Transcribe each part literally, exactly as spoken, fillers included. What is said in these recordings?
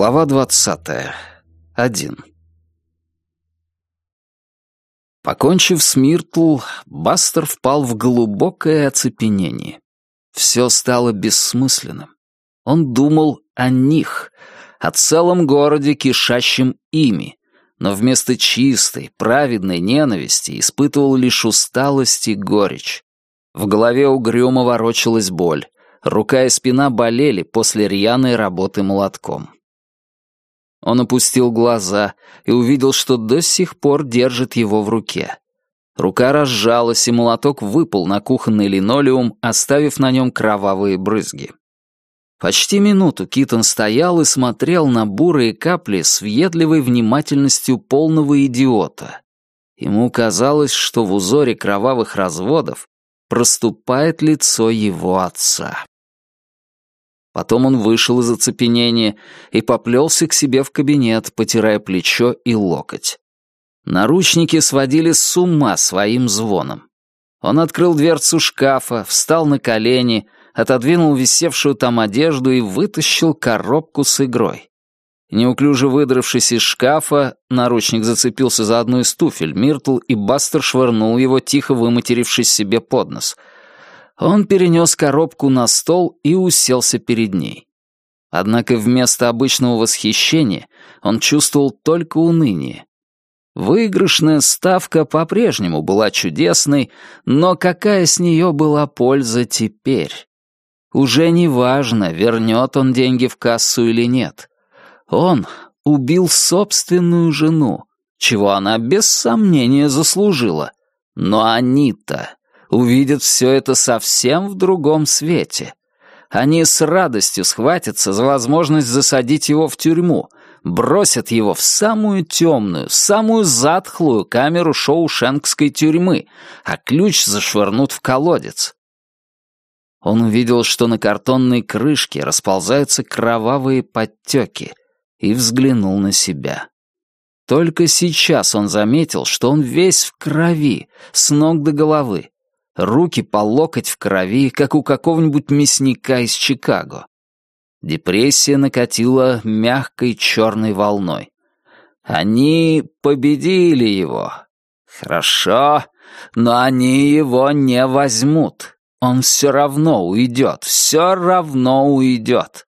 Глава двадцатая. Один. Покончив с Миртл, Бастер впал в глубокое оцепенение. Все стало бессмысленным. Он думал о них, о целом городе, кишащем ими, но вместо чистой, праведной ненависти испытывал лишь усталость и горечь. В голове угрюмо ворочалась боль, рука и спина болели после рьяной работы молотком. Он опустил глаза и увидел, что до сих пор держит его в руке. Рука разжалась, и молоток выпал на кухонный линолеум, оставив на нем кровавые брызги. Почти минуту Китон стоял и смотрел на бурые капли с въедливой внимательностью полного идиота. Ему казалось, что в узоре кровавых разводов проступает лицо его отца. Потом он вышел из оцепенения и поплелся к себе в кабинет, потирая плечо и локоть. Наручники сводили с ума своим звоном. Он открыл дверцу шкафа, встал на колени, отодвинул висевшую там одежду и вытащил коробку с игрой. Неуклюже выдравшись из шкафа, наручник зацепился за одну из туфель Миртл, и Бастер швырнул его, тихо выматерившись себе под нос. Он перенес коробку на стол и уселся перед ней. Однако вместо обычного восхищения он чувствовал только уныние. Выигрышная ставка по-прежнему была чудесной, но какая с нее была польза теперь? Уже не важно, вернет он деньги в кассу или нет. Он убил собственную жену, чего она без сомнения заслужила. Но они-то увидят все это совсем в другом свете. Они с радостью схватятся за возможность засадить его в тюрьму, бросят его в самую темную, самую затхлую камеру шоушенкской тюрьмы, а ключ зашвырнут в колодец. Он увидел, что на картонной крышке расползаются кровавые подтеки, и взглянул на себя. Только сейчас он заметил, что он весь в крови, с ног до головы. Руки по локоть в крови, как у какого-нибудь мясника из Чикаго. Депрессия накатила мягкой черной волной. Они победили его. Хорошо, но они его не возьмут. Он все равно уйдет, все равно уйдет.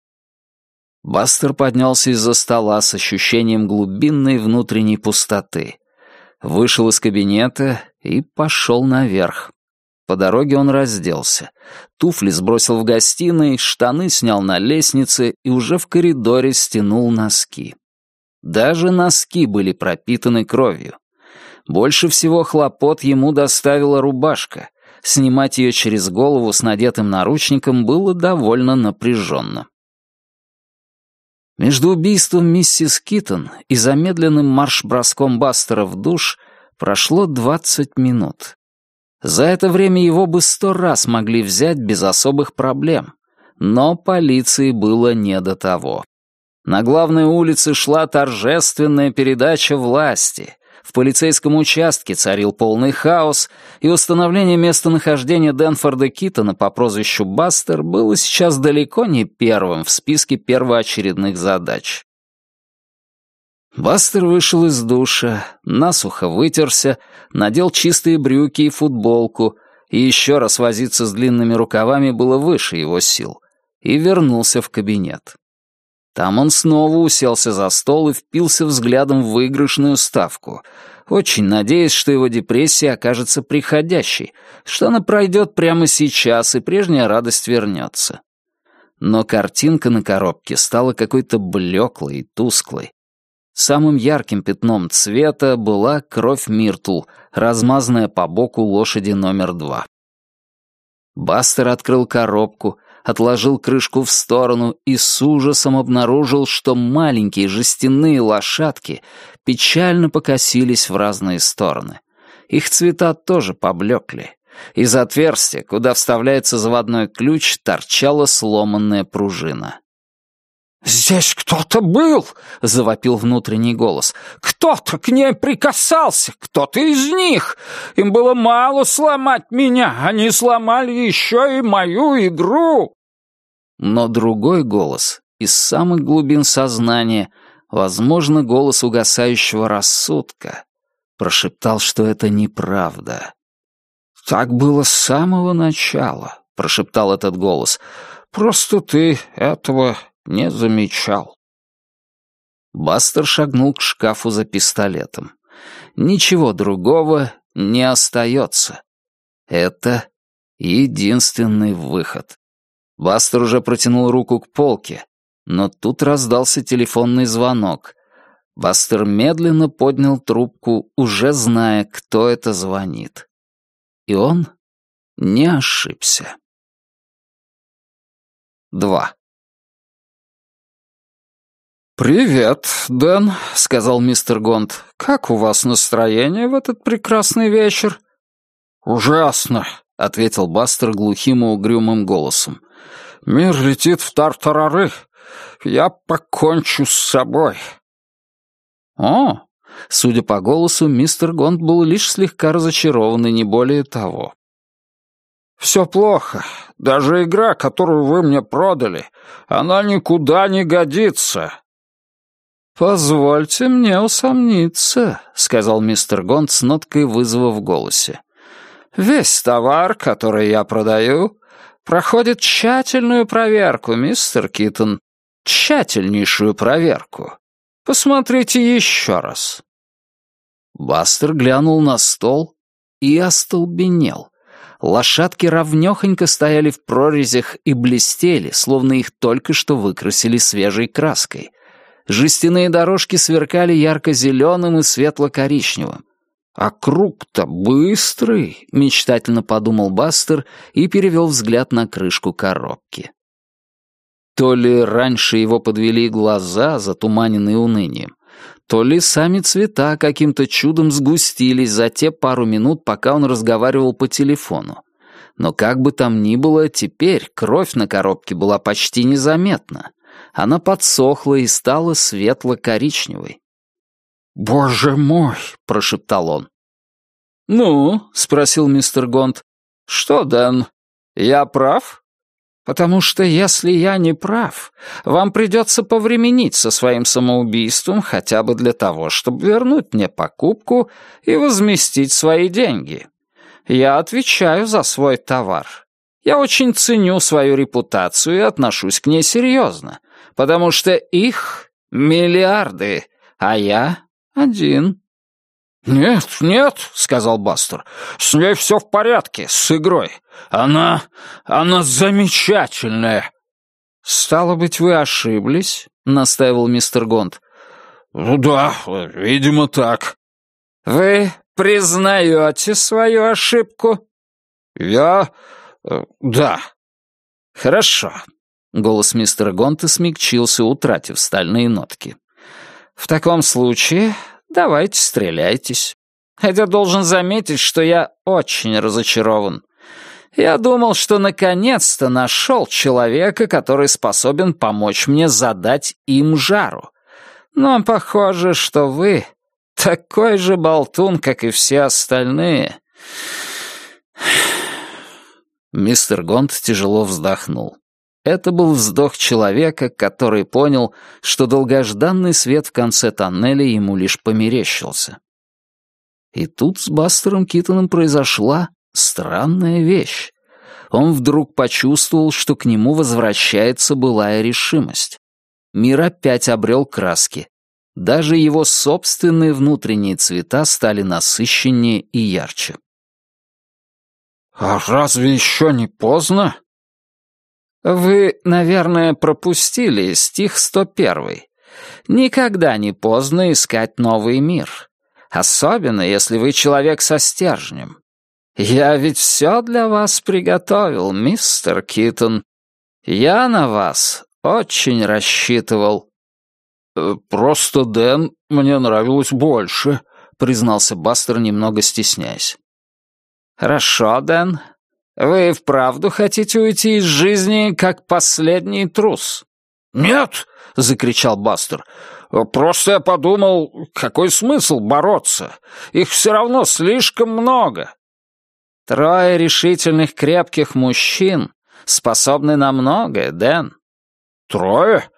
Бастер поднялся из-за стола с ощущением глубинной внутренней пустоты. Вышел из кабинета и пошел наверх. По дороге он разделся. Туфли сбросил в гостиной, штаны снял на лестнице и уже в коридоре стянул носки. Даже носки были пропитаны кровью. Больше всего хлопот ему доставила рубашка. Снимать ее через голову с надетым наручником было довольно напряженно. Между убийством миссис Китон и замедленным марш-броском Бастера в душ прошло двадцать минут. За это время его бы сто раз могли взять без особых проблем, но полиции было не до того. На главной улице шла торжественная передача власти. В полицейском участке царил полный хаос, и установление местонахождения Дэнфорда Китона по прозвищу Бастер было сейчас далеко не первым в списке первоочередных задач. Бастер вышел из душа, насухо вытерся, надел чистые брюки и футболку, и еще раз возиться с длинными рукавами было выше его сил, и вернулся в кабинет. Там он снова уселся за стол и впился взглядом в выигрышную ставку, очень надеясь, что его депрессия окажется приходящей, что она пройдет прямо сейчас, и прежняя радость вернется. Но картинка на коробке стала какой-то блеклой и тусклой. Самым ярким пятном цвета была кровь Миртл, размазанная по боку лошади номер два. Бастер открыл коробку, отложил крышку в сторону и с ужасом обнаружил, что маленькие жестяные лошадки печально покосились в разные стороны. Их цвета тоже поблекли. Из отверстия, куда вставляется заводной ключ, торчала сломанная пружина. «Здесь кто-то был!» — завопил внутренний голос. «Кто-то к ней прикасался! Кто-то из них! Им было мало сломать меня! Они сломали еще и мою игру!» Но другой голос, из самых глубин сознания, возможно, голос угасающего рассудка, прошептал, что это неправда. «Так было с самого начала», — прошептал этот голос. «Просто ты этого не замечал». Бастер шагнул к шкафу за пистолетом. Ничего другого не остается. Это единственный выход. Бастер уже протянул руку к полке, но тут раздался телефонный звонок. Бастер медленно поднял трубку, уже зная, кто это звонит. И он не ошибся. Два. «Привет, Дэн», — сказал мистер Гонт. «Как у вас настроение в этот прекрасный вечер?» «Ужасно», — ответил Бастер глухим и угрюмым голосом. «Мир летит в тартарары. Я покончу с собой». «О!» Судя по голосу, мистер Гонт был лишь слегка разочарован, и не более того. «Все плохо. Даже игра, которую вы мне продали, она никуда не годится». «Позвольте мне усомниться», — сказал мистер Гонт с ноткой вызова в голосе. «Весь товар, который я продаю, проходит тщательную проверку, мистер Китон. Тщательнейшую проверку. Посмотрите еще раз». Бастер глянул на стол и остолбенел. Лошадки ровнёхонько стояли в прорезях и блестели, словно их только что выкрасили свежей краской. Жестяные дорожки сверкали ярко-зеленым и светло-коричневым. «А круг-то быстрый», — мечтательно подумал Бастер и перевел взгляд на крышку коробки. То ли раньше его подвели глаза, затуманенные унынием, то ли сами цвета каким-то чудом сгустились за те пару минут, пока он разговаривал по телефону. Но как бы там ни было, теперь кровь на коробке была почти незаметна. Она подсохла и стала светло-коричневой. «Боже мой!» — прошептал он. «Ну?» — спросил мистер Гонт. «Что, Дэн, я прав? Потому что если я не прав, вам придется повременить со своим самоубийством хотя бы для того, чтобы вернуть мне покупку и возместить свои деньги. Я отвечаю за свой товар. Я очень ценю свою репутацию и отношусь к ней серьезно, потому что их миллиарды, а я один». «Нет, нет», — сказал Бастер, — «с ней все в порядке, с игрой. Она... она замечательная». «Стало быть, вы ошиблись?» — настаивал мистер Гонт. «Ну да, видимо, так». «Вы признаете свою ошибку?» «Я... да». «Хорошо». Голос мистера Гонта смягчился, утратив стальные нотки. «В таком случае давайте стреляйтесь. Хотя должен заметить, что я очень разочарован. Я думал, что наконец-то нашел человека, который способен помочь мне задать им жару. Но похоже, что вы такой же болтун, как и все остальные». Мистер Гонт тяжело вздохнул. Это был вздох человека, который понял, что долгожданный свет в конце тоннеля ему лишь померещился. И тут с Бастером Китоном произошла странная вещь. Он вдруг почувствовал, что к нему возвращается былая решимость. Мир опять обрел краски. Даже его собственные внутренние цвета стали насыщеннее и ярче. «А разве еще не поздно?» «Вы, наверное, пропустили стих сто первый. Никогда не поздно искать новый мир. Особенно, если вы человек со стержнем. Я ведь все для вас приготовил, мистер Китон. Я на вас очень рассчитывал». «Просто Дэн мне нравилось больше», — признался Бастер, немного стесняясь. «Хорошо, Дэн. Вы вправду хотите уйти из жизни, как последний трус?» «Нет!» — закричал Бастер. «Просто я подумал, какой смысл бороться? Их все равно слишком много». «Трое решительных крепких мужчин способны на многое, Дэн». «Трое?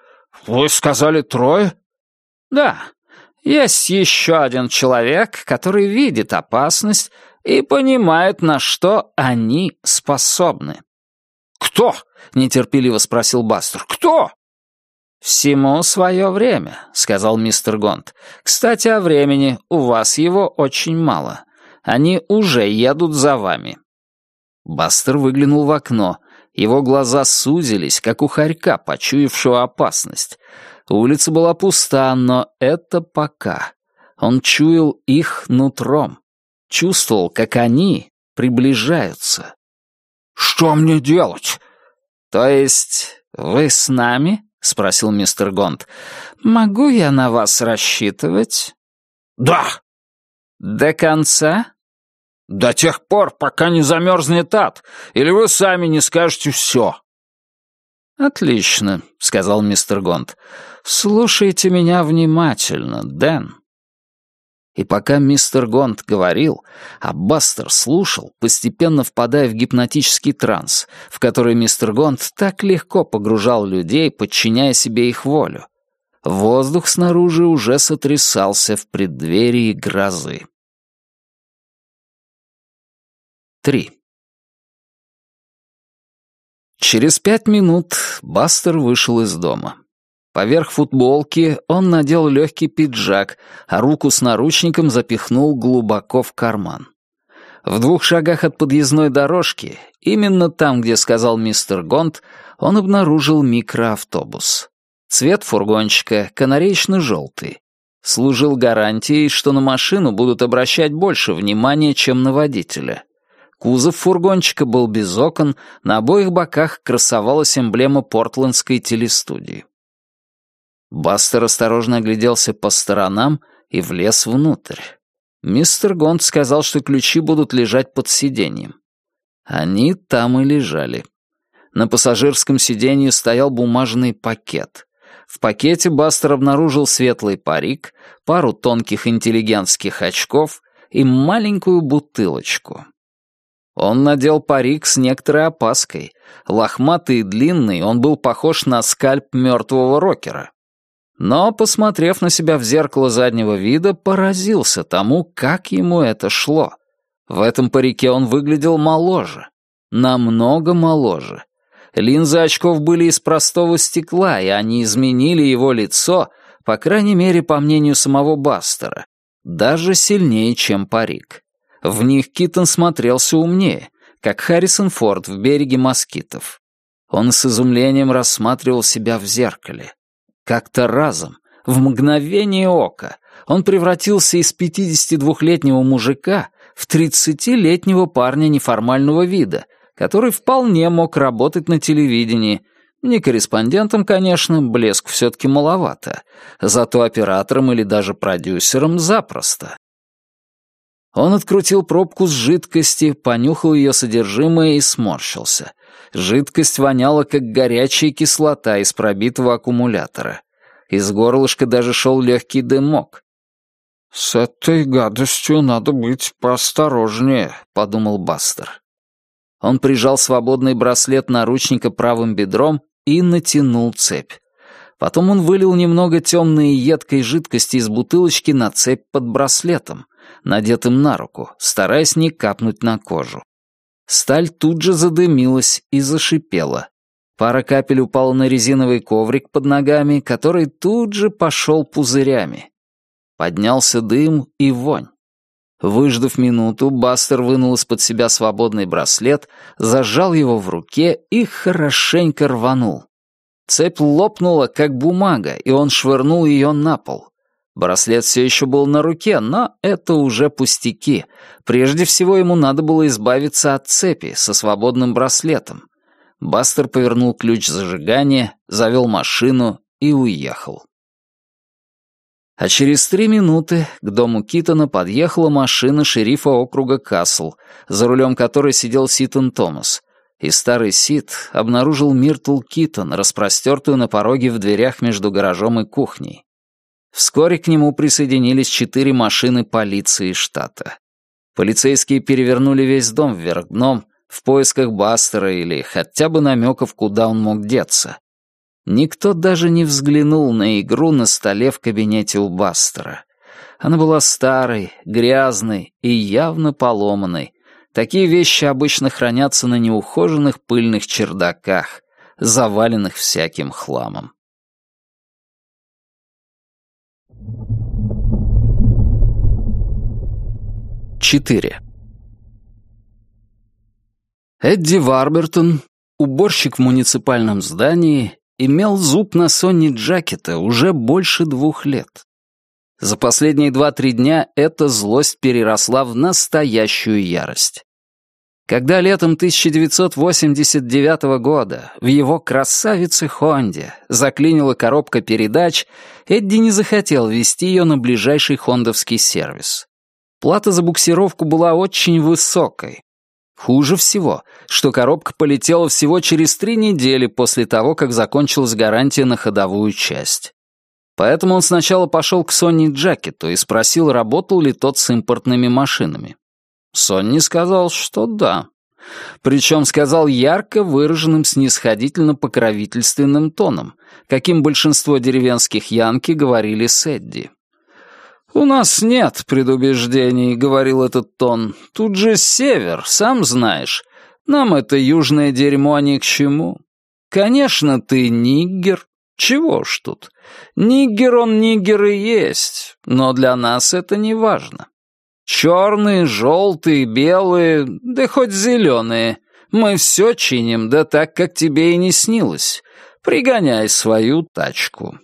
вы сказали трое?» «Да. Есть еще один человек, который видит опасность и понимает, на что они способны». «Кто?» — нетерпеливо спросил Бастер. «Кто?» «Всему свое время», — сказал мистер Гонт. «Кстати, о времени. У вас его очень мало. Они уже едут за вами». Бастер выглянул в окно. Его глаза сузились, как у хорька, почуявшего опасность. Улица была пуста, но это пока. Он чуял их нутром. Чувствовал, как они приближаются. «Что мне делать?» «То есть вы с нами?» — спросил мистер Гонт. «Могу я на вас рассчитывать?» «Да». «До конца?» «До тех пор, пока не замерзнет ад, или вы сами не скажете все». «Отлично», — сказал мистер Гонт. «Слушайте меня внимательно, Дэн». И пока мистер Гонт говорил, а Бастер слушал, постепенно впадая в гипнотический транс, в который мистер Гонт так легко погружал людей, подчиняя себе их волю, воздух снаружи уже сотрясался в преддверии грозы. Три. Через пять минут Бастер вышел из дома. Поверх футболки он надел легкий пиджак, а руку с наручником запихнул глубоко в карман. В двух шагах от подъездной дорожки, именно там, где сказал мистер Гонт, он обнаружил микроавтобус. Цвет фургончика канареечно-желтый. Служил гарантией, что на машину будут обращать больше внимания, чем на водителя. Кузов фургончика был без окон, на обоих боках красовалась эмблема портландской телестудии. Бастер осторожно огляделся по сторонам и влез внутрь. Мистер Гонт сказал, что ключи будут лежать под сиденьем. Они там и лежали. На пассажирском сиденье стоял бумажный пакет. В пакете Бастер обнаружил светлый парик, пару тонких интеллигентских очков и маленькую бутылочку. Он надел парик с некоторой опаской. Лохматый и длинный, он был похож на скальп мертвого рокера. Но, посмотрев на себя в зеркало заднего вида, поразился тому, как ему это шло. В этом парике он выглядел моложе. Намного моложе. Линзы очков были из простого стекла, и они изменили его лицо, по крайней мере, по мнению самого Бастера, даже сильнее, чем парик. В них Китон смотрелся умнее, как Харрисон Форд в «Береге москитов». Он с изумлением рассматривал себя в зеркале. Как-то разом, в мгновение ока, он превратился из пятидесятидвухлетнего мужика в тридцатилетнего парня неформального вида, который вполне мог работать на телевидении. Не корреспондентом, конечно, блеск все-таки маловато, зато оператором или даже продюсером запросто. Он открутил пробку с жидкости, понюхал ее содержимое и сморщился. Жидкость воняла, как горячая кислота из пробитого аккумулятора. Из горлышка даже шел легкий дымок. «С этой гадостью надо быть поосторожнее», — подумал Бастер. Он прижал свободный браслет наручника правым бедром и натянул цепь. Потом он вылил немного темной и едкой жидкости из бутылочки на цепь под браслетом, надетым на руку, стараясь не капнуть на кожу. Сталь тут же задымилась и зашипела. Пара капель упала на резиновый коврик под ногами, который тут же пошел пузырями. Поднялся дым и вонь. Выждав минуту, Бастер вынул из-под себя свободный браслет, зажал его в руке и хорошенько рванул. Цепь лопнула, как бумага, и он швырнул ее на пол. Браслет все еще был на руке, но это уже пустяки. Прежде всего ему надо было избавиться от цепи со свободным браслетом. Бастер повернул ключ зажигания, завел машину и уехал. А через три минуты к дому Китона подъехала машина шерифа округа Касл, за рулем которой сидел Ситон Томас, и старый Сит обнаружил Миртл Китон, распростертую на пороге в дверях между гаражом и кухней. Вскоре к нему присоединились четыре машины полиции штата. Полицейские перевернули весь дом вверх дном в поисках Бастера или хотя бы намеков, куда он мог деться. Никто даже не взглянул на игру на столе в кабинете у Бастера. Она была старой, грязной и явно поломанной. Такие вещи обычно хранятся на неухоженных пыльных чердаках, заваленных всяким хламом. четыре. Эдди Варбертон, уборщик в муниципальном здании, имел зуб на Сонни Джакета уже больше двух лет. За последние два-три дня эта злость переросла в настоящую ярость. Когда летом тысяча девятьсот восемьдесят девятого года в его красавице Хонде заклинила коробка передач, Эдди не захотел везти ее на ближайший хондовский сервис. Плата за буксировку была очень высокой. Хуже всего, что коробка полетела всего через три недели после того, как закончилась гарантия на ходовую часть. Поэтому он сначала пошел к Сонни Джакету и спросил, работал ли тот с импортными машинами. Сонни сказал, что да. Причем сказал ярко выраженным снисходительно-покровительственным тоном, каким большинство деревенских янки говорили с Эдди. «У нас нет предубеждений», — говорил этот тон. «Тут же север, сам знаешь. Нам это южное дерьмо ни к чему. Конечно, ты ниггер. Чего ж тут? Ниггер он ниггер и есть, но для нас это не важно. Черные, желтые, белые, да хоть зеленые. Мы все чиним, да так, как тебе и не снилось. Пригоняй свою тачку».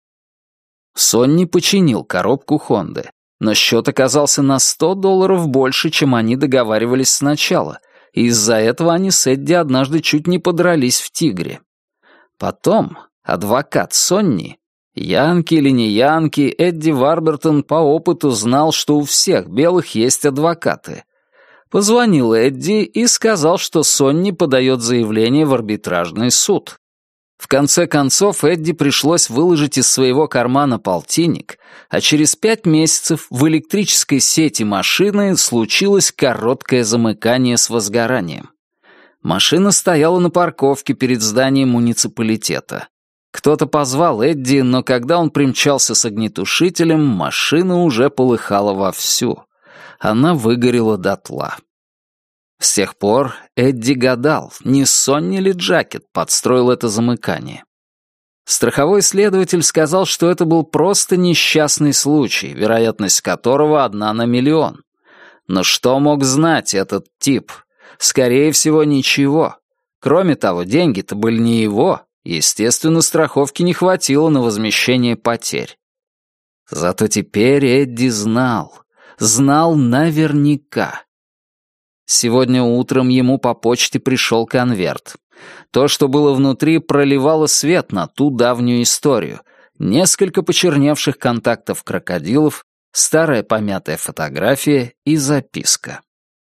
Сонни починил коробку Хонды, но счет оказался на сто долларов больше, чем они договаривались сначала, и из-за этого они с Эдди однажды чуть не подрались в «Тигре». Потом адвокат Сонни, янки или не янки, Эдди Варбертон по опыту знал, что у всех белых есть адвокаты. Позвонил Эдди и сказал, что Сонни подает заявление в арбитражный суд. В конце концов, Эдди пришлось выложить из своего кармана полтинник, а через пять месяцев в электрической сети машины случилось короткое замыкание с возгоранием. Машина стояла на парковке перед зданием муниципалитета. Кто-то позвал Эдди, но когда он примчался с огнетушителем, машина уже полыхала вовсю. Она выгорела дотла. С тех пор Эдди гадал, не Сонни ли Джакет подстроил это замыкание. Страховой следователь сказал, что это был просто несчастный случай, вероятность которого одна на миллион. Но что мог знать этот тип? Скорее всего, ничего. Кроме того, деньги-то были не его, естественно, страховки не хватило на возмещение потерь. Зато теперь Эдди знал, знал наверняка. Сегодня утром ему по почте пришел конверт. То, что было внутри, проливало свет на ту давнюю историю. Несколько почерневших контактов крокодилов, старая помятая фотография и записка.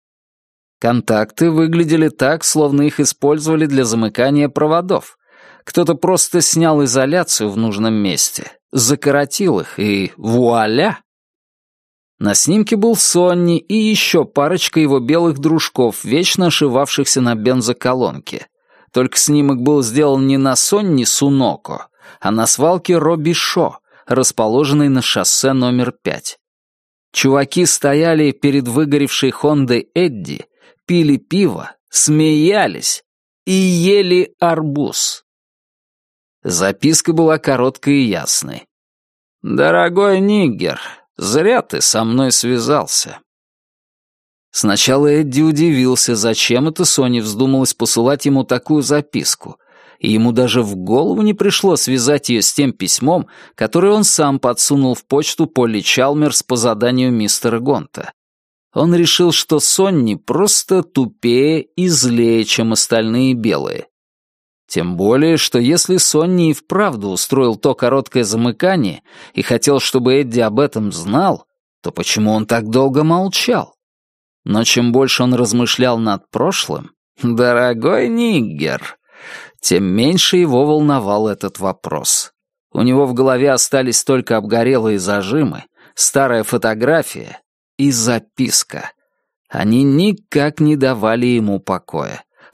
Контакты выглядели так, словно их использовали для замыкания проводов. Кто-то просто снял изоляцию в нужном месте, закоротил их и вуаля! На снимке был Сонни и еще парочка его белых дружков, вечно ошивавшихся на бензоколонке. Только снимок был сделан не на Сонни Суноко, а на свалке Робби Шо, расположенной на шоссе номер пять. Чуваки стояли перед выгоревшей Хондой Эдди, пили пиво, смеялись и ели арбуз. Записка была короткой и ясной. «Дорогой ниггер, зря ты со мной связался». Сначала Эдди удивился, зачем это Соне вздумалось посылать ему такую записку, и ему даже в голову не пришло связать ее с тем письмом, которое он сам подсунул в почту Полли Чалмерс по заданию мистера Гонта. Он решил, что Сонни просто тупее и злее, чем остальные белые. Тем более, что если Сонни и вправду устроил то короткое замыкание и хотел, чтобы Эдди об этом знал, то почему он так долго молчал? Но чем больше он размышлял над прошлым, дорогой ниггер, тем меньше его волновал этот вопрос. У него в голове остались только обгорелые зажимы, старая фотография и записка. Они никак не давали ему покоя.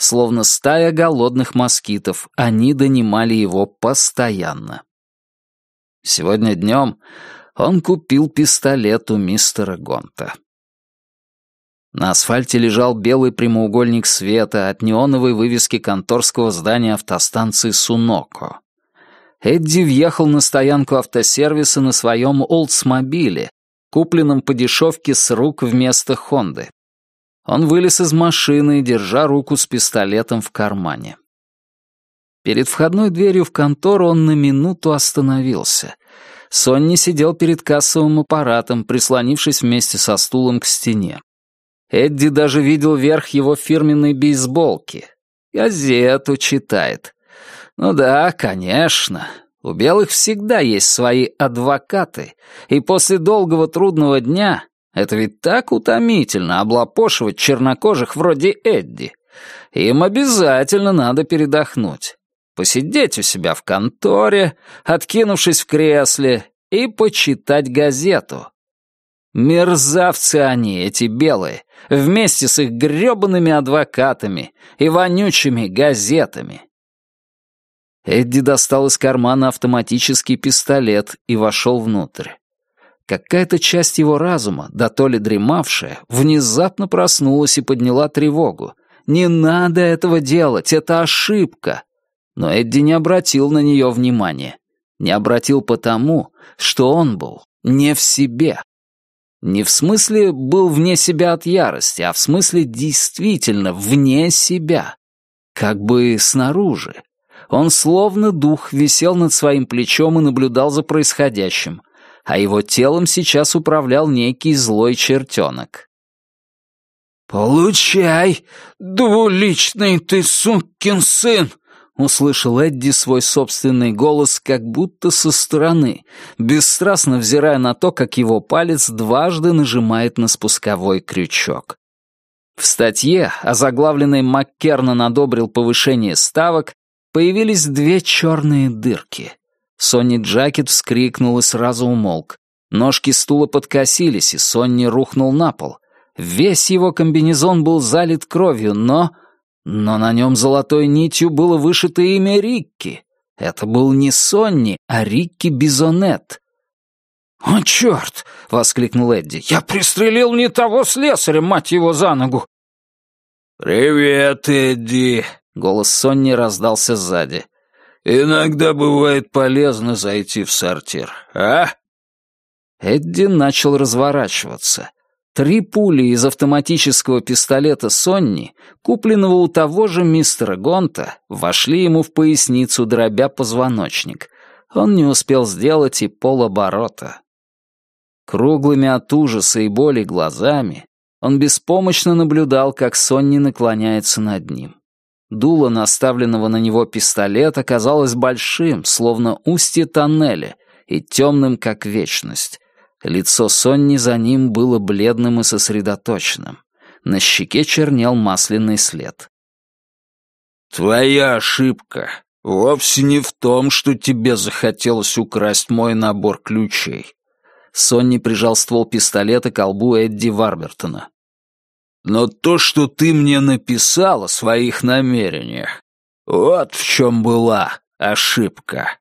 Словно стая голодных москитов, они донимали его постоянно. Сегодня днем он купил пистолет у мистера Гонта. На асфальте лежал белый прямоугольник света от неоновой вывески конторского здания автостанции Суноко. Эдди въехал на стоянку автосервиса на своем Олдсмобиле, купленном по дешевке с рук вместо Хонды. Он вылез из машины, держа руку с пистолетом в кармане. Перед входной дверью в контору он на минуту остановился. Сонни сидел перед кассовым аппаратом, прислонившись вместе со стулом к стене. Эдди даже видел верх его фирменной бейсболки. Газету читает. Ну да, конечно. У белых всегда есть свои адвокаты, и после долгого трудного дня это ведь так утомительно облапошивать чернокожих вроде Эдди. Им обязательно надо передохнуть. Посидеть у себя в конторе, откинувшись в кресле, и почитать газету. Мерзавцы они, эти белые, вместе с их грёбаными адвокатами и вонючими газетами. Эдди достал из кармана автоматический пистолет и вошел внутрь. Какая-то часть его разума, да то ли дремавшая, внезапно проснулась и подняла тревогу. «Не надо этого делать, это ошибка!» Но Эдди не обратил на нее внимания. Не обратил потому, что он был не в себе. Не в смысле был вне себя от ярости, а в смысле действительно вне себя. Как бы снаружи. Он словно дух висел над своим плечом и наблюдал за происходящим, а его телом сейчас управлял некий злой чертенок. «Получай, двуличный ты сукин сын!» — услышал Эдди свой собственный голос как будто со стороны, бесстрастно взирая на то, как его палец дважды нажимает на спусковой крючок. В статье, озаглавленной «Маккернан одобрил повышение ставок», появились две черные дырки. Сонни Джакет вскрикнул и сразу умолк. Ножки стула подкосились, и Сонни рухнул на пол. Весь его комбинезон был залит кровью, но... Но на нем золотой нитью было вышито имя Рикки. Это был не Сонни, а Рикки Бизонет. «О, черт!» — воскликнул Эдди. «Я пристрелил не того слесаря, мать его, за ногу!» «Привет, Эдди!» — голос Сонни раздался сзади. «Иногда бывает полезно зайти в сортир, а?» Эдди начал разворачиваться. Три пули из автоматического пистолета Сонни, купленного у того же мистера Гонта, вошли ему в поясницу, дробя позвоночник. Он не успел сделать и полоборота. Круглыми от ужаса и боли глазами он беспомощно наблюдал, как Сонни наклоняется над ним. Дуло наставленного на него пистолета оказалось большим, словно устье тоннеля, и темным, как вечность. Лицо Сонни за ним было бледным и сосредоточенным. На щеке чернел масляный след. «Твоя ошибка вовсе не в том, что тебе захотелось украсть мой набор ключей». Сонни прижал ствол пистолета к колбу Эдди Варбертона. «Но то, что ты мне написал о своих намерениях, вот в чем была ошибка».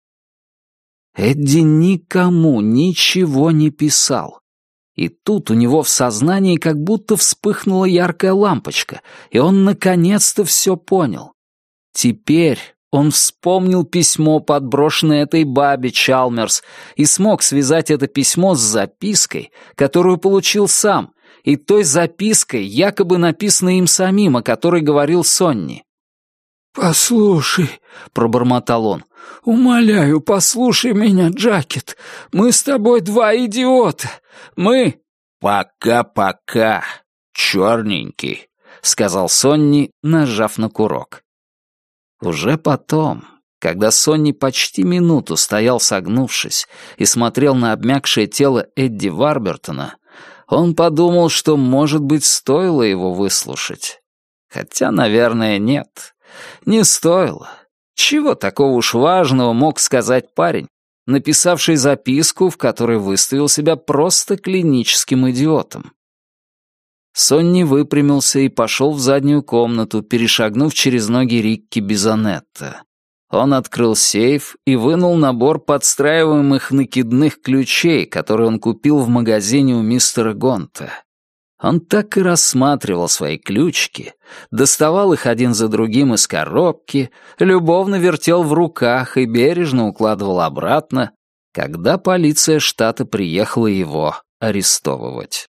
Эдди никому ничего не писал. И тут у него в сознании как будто вспыхнула яркая лампочка, и он наконец-то все понял. Теперь он вспомнил письмо, подброшенное этой бабе Чалмерс, и смог связать это письмо с запиской, которую получил сам, и той запиской, якобы написанной им самим, о которой говорил Сонни. «Послушай», — пробормотал он, — «умоляю, послушай меня, Джакет. Мы с тобой два идиота. Мы...» «Пока-пока, черненький», — сказал Сонни, нажав на курок. Уже потом, когда Сонни почти минуту стоял согнувшись и смотрел на обмякшее тело Эдди Варбертона, он подумал, что, может быть, стоило его выслушать. Хотя, наверное, нет. Не стоило. Чего такого уж важного мог сказать парень, написавший записку, в которой выставил себя просто клиническим идиотом? Сонни выпрямился и пошел в заднюю комнату, перешагнув через ноги Рикки Бизонетто. Он открыл сейф и вынул набор подстраиваемых накидных ключей, который он купил в магазине у мистера Гонта. Он так и рассматривал свои ключики, доставал их один за другим из коробки, любовно вертел в руках и бережно укладывал обратно, когда полиция штата приехала его арестовывать.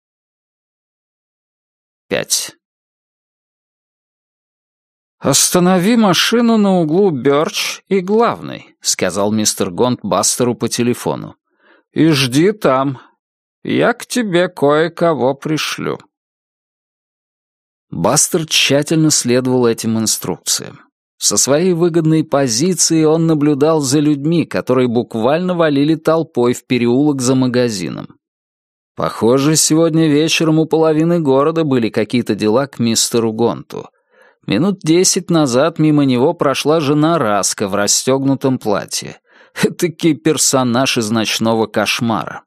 пять. «Останови машину на углу Бёрч и Главной», — сказал мистер Гонт Бастеру по телефону. «И жди там. Я к тебе кое-кого пришлю». Бастер тщательно следовал этим инструкциям. Со своей выгодной позиции он наблюдал за людьми, которые буквально валили толпой в переулок за магазином. Похоже, сегодня вечером у половины города были какие-то дела к мистеру Гонту. Минут десять назад мимо него прошла жена Раска в расстегнутом платье. Этакий персонаж из «Ночного кошмара».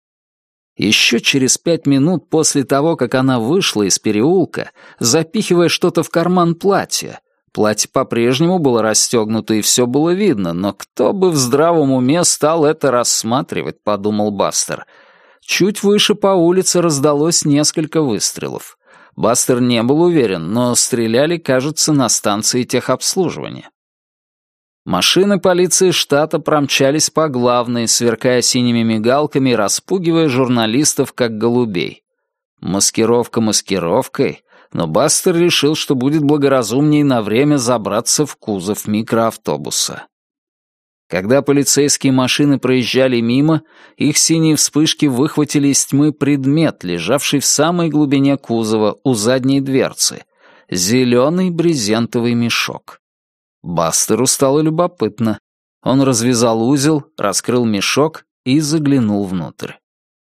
Еще через пять минут после того, как она вышла из переулка, запихивая что-то в карман платья, платье по-прежнему было расстегнуто и все было видно, но кто бы в здравом уме стал это рассматривать, подумал Бастер. Чуть выше по улице раздалось несколько выстрелов. Бастер не был уверен, но стреляли, кажется, на станции техобслуживания. Машины полиции штата промчались по Главной, сверкая синими мигалками и распугивая журналистов, как голубей. Маскировка маскировкой, но Бастер решил, что будет благоразумнее на время забраться в кузов микроавтобуса. Когда полицейские машины проезжали мимо, их синие вспышки выхватили из тьмы предмет, лежавший в самой глубине кузова у задней дверцы — зеленый брезентовый мешок. Бастеру стало любопытно. Он развязал узел, раскрыл мешок и заглянул внутрь.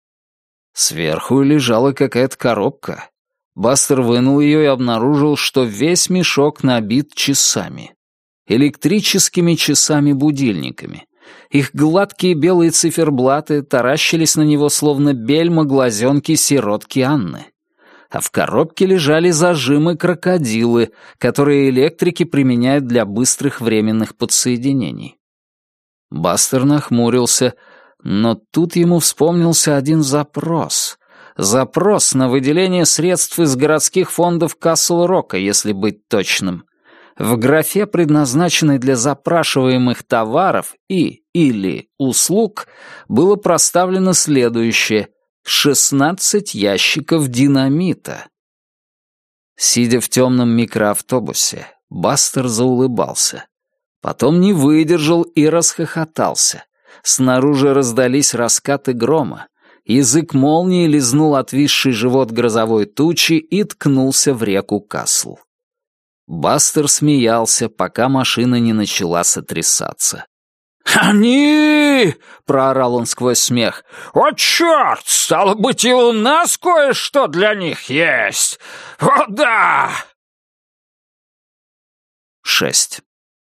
Сверху лежала какая-то коробка. Бастер вынул ее и обнаружил, что весь мешок набит часами. Электрическими часами-будильниками. Их гладкие белые циферблаты таращились на него, словно бельма глазенки сиротки Анны. А в коробке лежали зажимы-крокодилы, которые электрики применяют для быстрых временных подсоединений. Бастер нахмурился, но тут ему вспомнился один запрос. Запрос на выделение средств из городских фондов Касл-Рока, если быть точным. В графе, предназначенной для запрашиваемых товаров и или услуг, было проставлено следующее: шестнадцать ящиков динамита. Сидя в темном микроавтобусе, Бастер заулыбался. Потом не выдержал и расхохотался. Снаружи раздались раскаты грома. Язык молнии лизнул отвисший живот грозовой тучи и ткнулся в реку Касл. Бастер смеялся, пока машина не начала сотрясаться. «Они!» — проорал он сквозь смех. «О, черт! Стало быть, и у нас кое-что для них есть! О, да!» Шесть.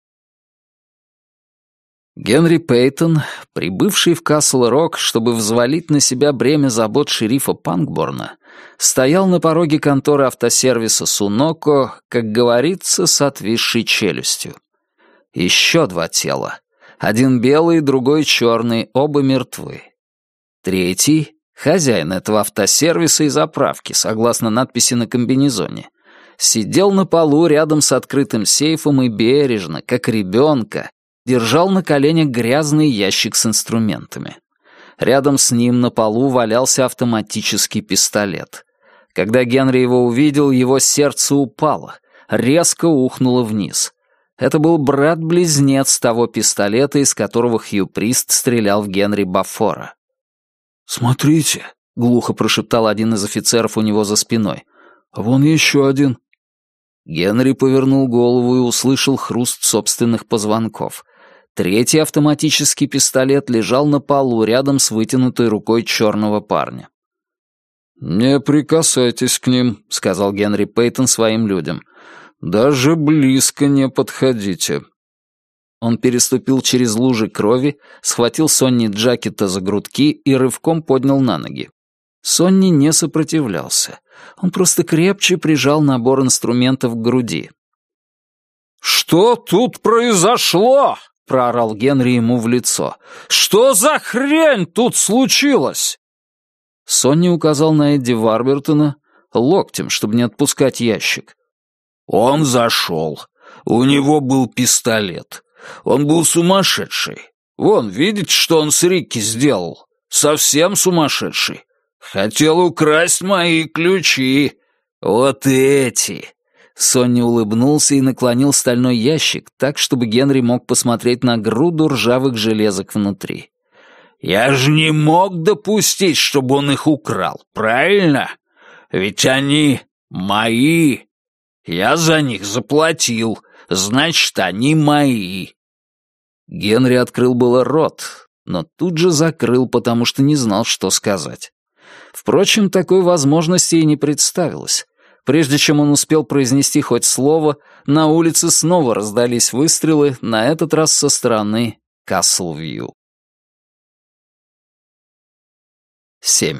Генри Пейтон, прибывший в Касл-Рок, чтобы взвалить на себя бремя забот шерифа Панкборна, стоял на пороге конторы автосервиса Суноко, как говорится, с отвисшей челюстью. Еще два тела. Один белый, другой черный, оба мертвы. Третий, хозяин этого автосервиса и заправки, согласно надписи на комбинезоне, сидел на полу рядом с открытым сейфом и бережно, как ребенка, держал на коленях грязный ящик с инструментами. Рядом с ним на полу валялся автоматический пистолет. Когда Генри его увидел, его сердце упало, резко ухнуло вниз. Это был брат-близнец того пистолета, из которого Хью Прист стрелял в Генри Баффора. «Смотрите», — глухо прошептал один из офицеров у него за спиной. «А вон еще один». Генри повернул голову и услышал хруст собственных позвонков. Третий автоматический пистолет лежал на полу рядом с вытянутой рукой черного парня. «Не прикасайтесь к ним», — сказал Генри Пейтон своим людям. «Даже близко не подходите». Он переступил через лужи крови, схватил Сонни Джакета за грудки и рывком поднял на ноги. Сонни не сопротивлялся. Он просто крепче прижал набор инструментов к груди. «Что тут произошло?» — проорал Генри ему в лицо. «Что за хрень тут случилось?» Сонни указал на Эдди Варбертона локтем, чтобы не отпускать ящик. «Он зашел. У него был пистолет. Он был сумасшедший. Вон, видите, что он с Рикки сделал? Совсем сумасшедший. Хотел украсть мои ключи. Вот эти!» Сонни улыбнулся и наклонил стальной ящик так, чтобы Генри мог посмотреть на груду ржавых железок внутри. «Я же не мог допустить, чтобы он их украл, правильно? Ведь они мои. Я за них заплатил, значит, они мои». Генри открыл было рот, но тут же закрыл, потому что не знал, что сказать. Впрочем, такой возможности и не представилось. Прежде чем он успел произнести хоть слово, на улице снова раздались выстрелы, на этот раз со стороны Каслвью. семь.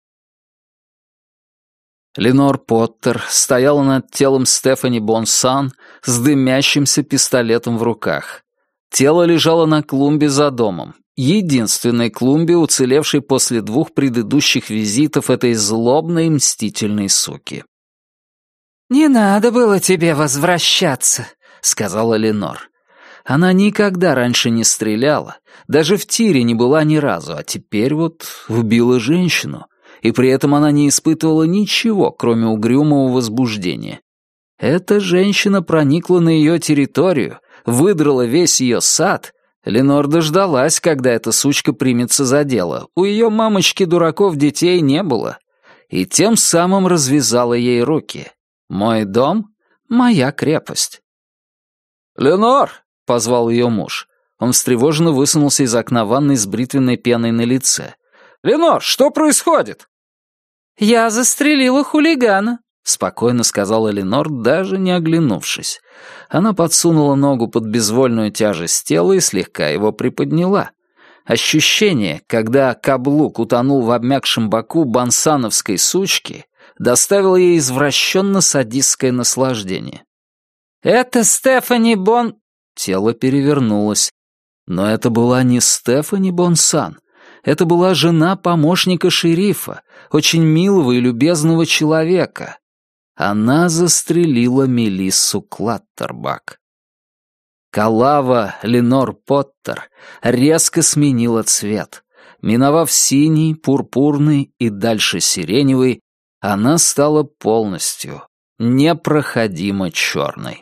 Ленор Поттер стояла над телом Стефани Бонсан с дымящимся пистолетом в руках. Тело лежало на клумбе за домом, единственной клумбе, уцелевшей после двух предыдущих визитов этой злобной мстительной суки. «Не надо было тебе возвращаться», — сказала Ленор. Она никогда раньше не стреляла, даже в тире не была ни разу, а теперь вот убила женщину, и при этом она не испытывала ничего, кроме угрюмого возбуждения. Эта женщина проникла на ее территорию, выдрала весь ее сад. Ленор дождалась, когда эта сучка примется за дело. У ее мамочки дураков детей не было. И тем самым развязала ей руки. «Мой дом — моя крепость». «Ленор!» — позвал ее муж. Он встревоженно высунулся из окна ванной с бритвенной пеной на лице. «Ленор, что происходит?» «Я застрелила хулигана», — спокойно сказала Ленор, даже не оглянувшись. Она подсунула ногу под безвольную тяжесть тела и слегка его приподняла. Ощущение, когда каблук утонул в обмякшем боку бонсановской сучки, доставило ей извращенно-садистское наслаждение. «Это Стефани Бон...» Тело перевернулось. Но это была не Стефани Бонсан. Это была жена помощника шерифа, очень милого и любезного человека. Она застрелила Мелиссу Клаттербак. Калава Ленор Поттер резко сменила цвет. Миновав синий, пурпурный и дальше сиреневый, она стала полностью, непроходимо черной.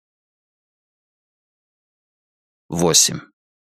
восемь.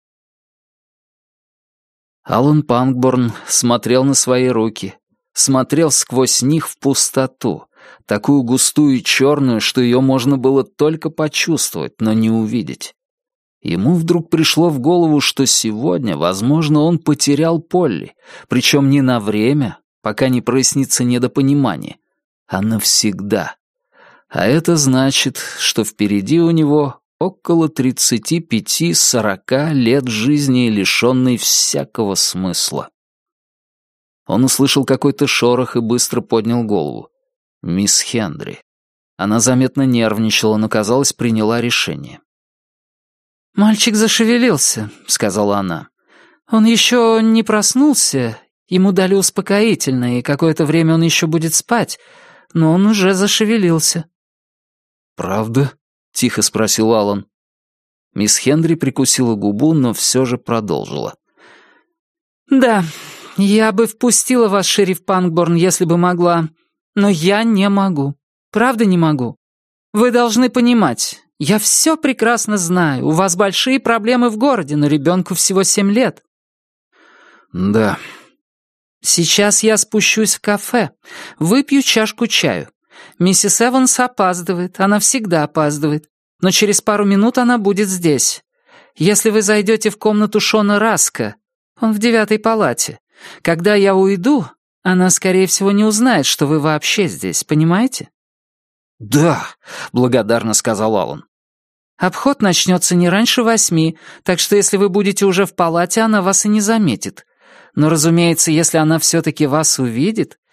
Алан Пангборн смотрел на свои руки, смотрел сквозь них в пустоту, такую густую и черную, что ее можно было только почувствовать, но не увидеть. Ему вдруг пришло в голову, что сегодня, возможно, он потерял Полли, причем не на время, пока не прояснится недопонимание, а навсегда. А это значит, что впереди у него около тридцати пяти-сорока лет жизни, лишенной всякого смысла. Он услышал какой-то шорох и быстро поднял голову. Мисс Хендри. Она заметно нервничала, но, казалось, приняла решение. «Мальчик зашевелился», — сказала она. «Он еще не проснулся, ему дали успокоительное, и какое-то время он еще будет спать, но он уже зашевелился». «Правда?» — тихо спросил Алан. Мисс Хендри прикусила губу, но все же продолжила. «Да, я бы впустила вас, шериф Пангборн, если бы могла, но я не могу. Правда не могу. Вы должны понимать, я все прекрасно знаю, у вас большие проблемы в городе, но ребенку всего семь лет». «Да». «Сейчас я спущусь в кафе, выпью чашку чаю. Миссис Эванс опаздывает, она всегда опаздывает, но через пару минут она будет здесь. Если вы зайдете в комнату Шона Раска, он в девятой палате, когда я уйду, она, скорее всего, не узнает, что вы вообще здесь, понимаете?» «Да», — благодарно сказал Алан. «Обход начнется не раньше восьми, так что если вы будете уже в палате, она вас и не заметит. Но, разумеется, если она все-таки вас увидит,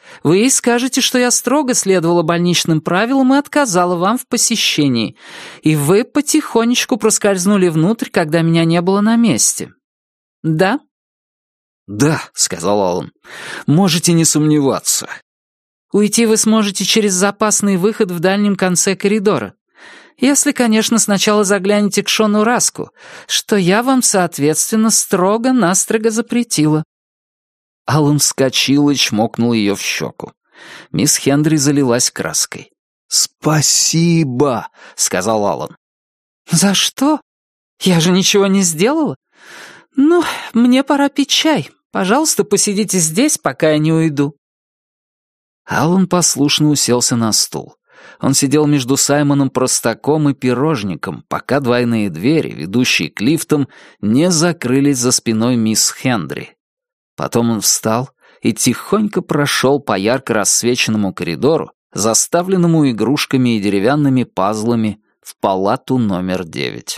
Вы ей скажете, что я строго следовала больничным правилам и отказала вам в посещении, и вы потихонечку проскользнули внутрь, когда меня не было на месте. Да?» «Да», — сказал Аллан. «Можете не сомневаться». «Уйти вы сможете через запасный выход в дальнем конце коридора. Если, конечно, сначала заглянете к Шону Раску, что я вам, соответственно, строго-настрого запретила». Аллан вскочил и чмокнул ее в щеку. Мисс Хендри залилась краской. «Спасибо», — сказал Аллан. «За что? Я же ничего не сделала. Ну, мне пора пить чай. Пожалуйста, посидите здесь, пока я не уйду». Аллан послушно уселся на стул. Он сидел между Саймоном Простаком и Пирожником, пока двойные двери, ведущие к лифтам, не закрылись за спиной мисс Хендри. Потом он встал и тихонько прошел по ярко рассвеченному коридору, заставленному игрушками и деревянными пазлами, в палату номер девять.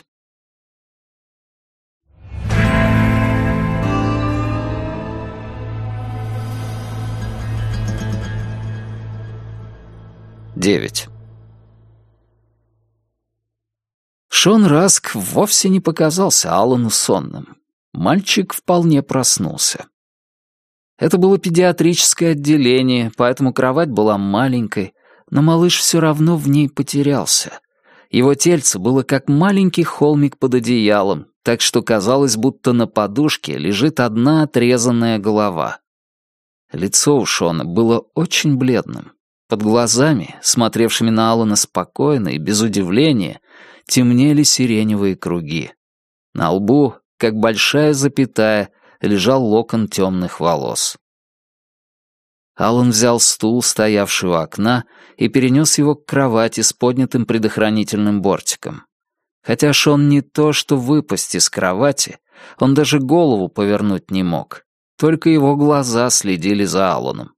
Девять. Шон Раск вовсе не показался Аллану сонным. Мальчик вполне проснулся. Это было педиатрическое отделение, поэтому кровать была маленькой, но малыш все равно в ней потерялся. Его тельце было как маленький холмик под одеялом, так что казалось, будто на подушке лежит одна отрезанная голова. Лицо у Шона было очень бледным. Под глазами, смотревшими на Аллана спокойно и без удивления, темнели сиреневые круги. На лбу, как большая запятая, лежал локон темных волос. Аллан взял стул, стоявший у окна, и перенес его к кровати с поднятым предохранительным бортиком. Хотя Шон не то что выпасть из кровати, он даже голову повернуть не мог. Только его глаза следили за Алланом.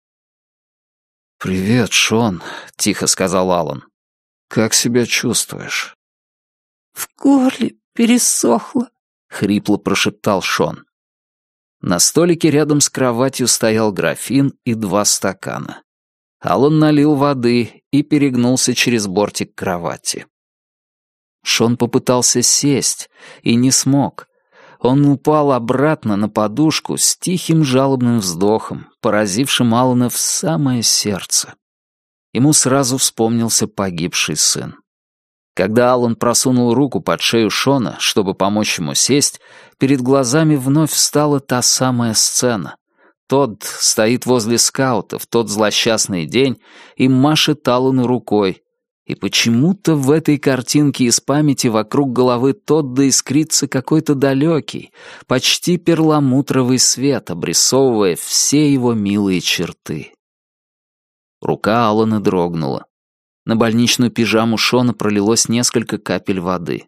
«Привет, Шон», — тихо сказал Аллан. «Как себя чувствуешь?» «В горле пересохло», — хрипло прошептал Шон. На столике рядом с кроватью стоял графин и два стакана. Аллан налил воды и перегнулся через бортик кровати. Шон попытался сесть и не смог. Он упал обратно на подушку с тихим жалобным вздохом, поразившим Аллана в самое сердце. Ему сразу вспомнился погибший сын. Когда Аллан просунул руку под шею Шона, чтобы помочь ему сесть, перед глазами вновь встала та самая сцена. Тодд стоит возле скаута в тот злосчастный день и машет Аллану рукой. И почему-то в этой картинке из памяти вокруг головы Тодда искрится какой-то далекий, почти перламутровый свет, обрисовывая все его милые черты. Рука Аллана дрогнула. На больничную пижаму Шона пролилось несколько капель воды.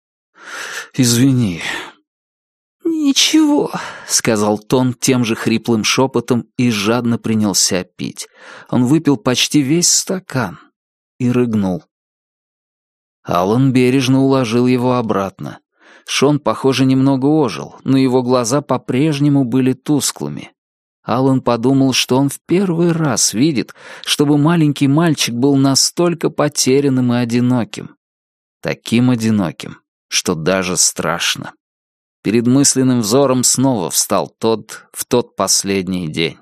«Извини». «Ничего», — сказал Тон тем же хриплым шепотом и жадно принялся пить. Он выпил почти весь стакан и рыгнул. Аллан бережно уложил его обратно. Шон, похоже, немного ожил, но его глаза по-прежнему были тусклыми. Аллан подумал, что он в первый раз видит, чтобы маленький мальчик был настолько потерянным и одиноким. Таким одиноким, что даже страшно. Перед мысленным взором снова встал Тодд в тот последний день.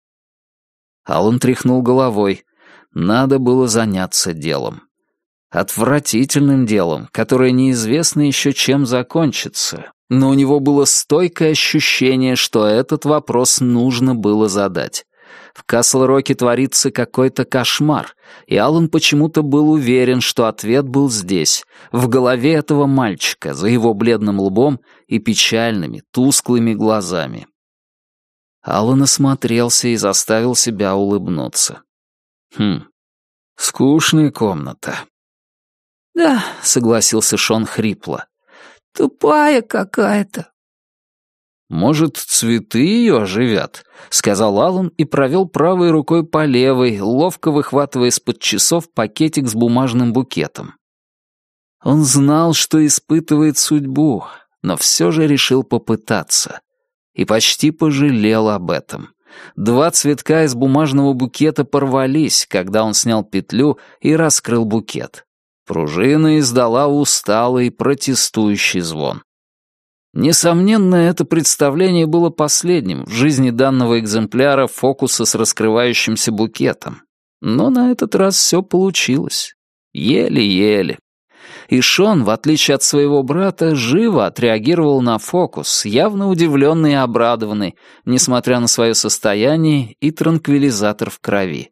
Аллан тряхнул головой. Надо было заняться делом. Отвратительным делом, которое неизвестно еще чем закончится, но у него было стойкое ощущение, что этот вопрос нужно было задать. В Касл-Роке творится какой-то кошмар, и Аллан почему-то был уверен, что ответ был здесь, в голове этого мальчика, за его бледным лбом и печальными, тусклыми глазами. Аллан осмотрелся и заставил себя улыбнуться. Хм, скучная комната. «Да», — согласился Шон хрипло. «Тупая какая-то». «Может, цветы ее оживят?» — сказал Аллан и провел правой рукой по левой, ловко выхватывая из-под часов пакетик с бумажным букетом. Он знал, что испытывает судьбу, но все же решил попытаться. И почти пожалел об этом. Два цветка из бумажного букета порвались, когда он снял петлю и раскрыл букет. Пружина издала усталый, протестующий звон. Несомненно, это представление было последним в жизни данного экземпляра фокуса с раскрывающимся букетом. Но на этот раз все получилось. Еле-еле. И Шон, в отличие от своего брата, живо отреагировал на фокус, явно удивленный и обрадованный, несмотря на свое состояние и транквилизатор в крови.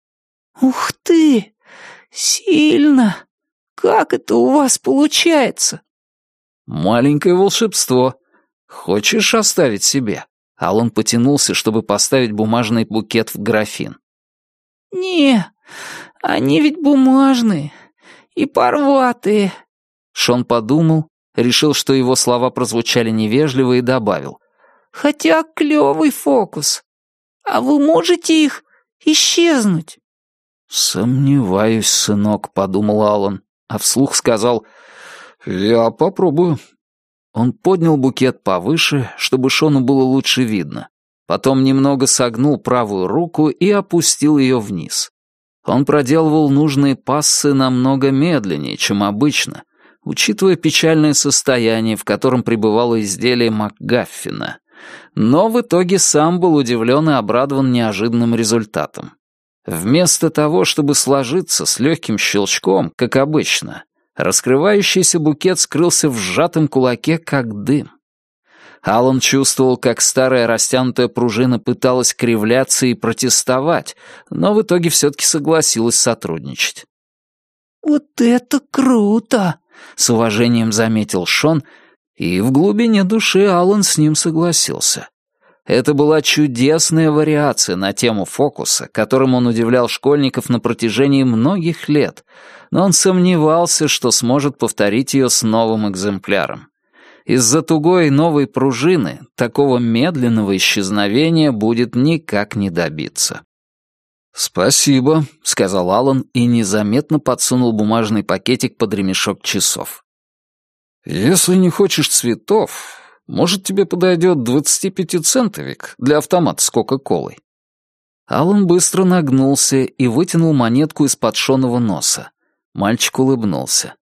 «Ух ты! Сильно! Как это у вас получается?» «Маленькое волшебство. Хочешь оставить себе?» Алан потянулся, чтобы поставить бумажный букет в графин. «Не, они ведь бумажные и порватые». Шон подумал, решил, что его слова прозвучали невежливо и добавил. «Хотя клёвый фокус. А вы можете их исчезнуть?» «Сомневаюсь, сынок», — подумал Алан, а вслух сказал: «Я попробую». Он поднял букет повыше, чтобы Шону было лучше видно. Потом немного согнул правую руку и опустил ее вниз. Он проделывал нужные пассы намного медленнее, чем обычно, учитывая печальное состояние, в котором пребывало изделие МакГаффина. Но в итоге сам был удивлен и обрадован неожиданным результатом. Вместо того, чтобы сложиться с легким щелчком, как обычно, раскрывающийся букет скрылся в сжатом кулаке, как дым. Алан чувствовал, как старая растянутая пружина пыталась кривляться и протестовать, но в итоге все-таки согласилась сотрудничать. «Вот это круто!» — с уважением заметил Шон, и в глубине души Алан с ним согласился. Это была чудесная вариация на тему фокуса, которым он удивлял школьников на протяжении многих лет, но он сомневался, что сможет повторить ее с новым экземпляром. Из-за тугой новой пружины такого медленного исчезновения будет никак не добиться. «Спасибо», — сказал Алан и незаметно подсунул бумажный пакетик под ремешок часов. «Если не хочешь цветов, может, тебе подойдет двадцатипятицентовик для автомата с Кока-Колой?» Алан быстро нагнулся и вытянул монетку из-под Шонова носа. Мальчик улыбнулся.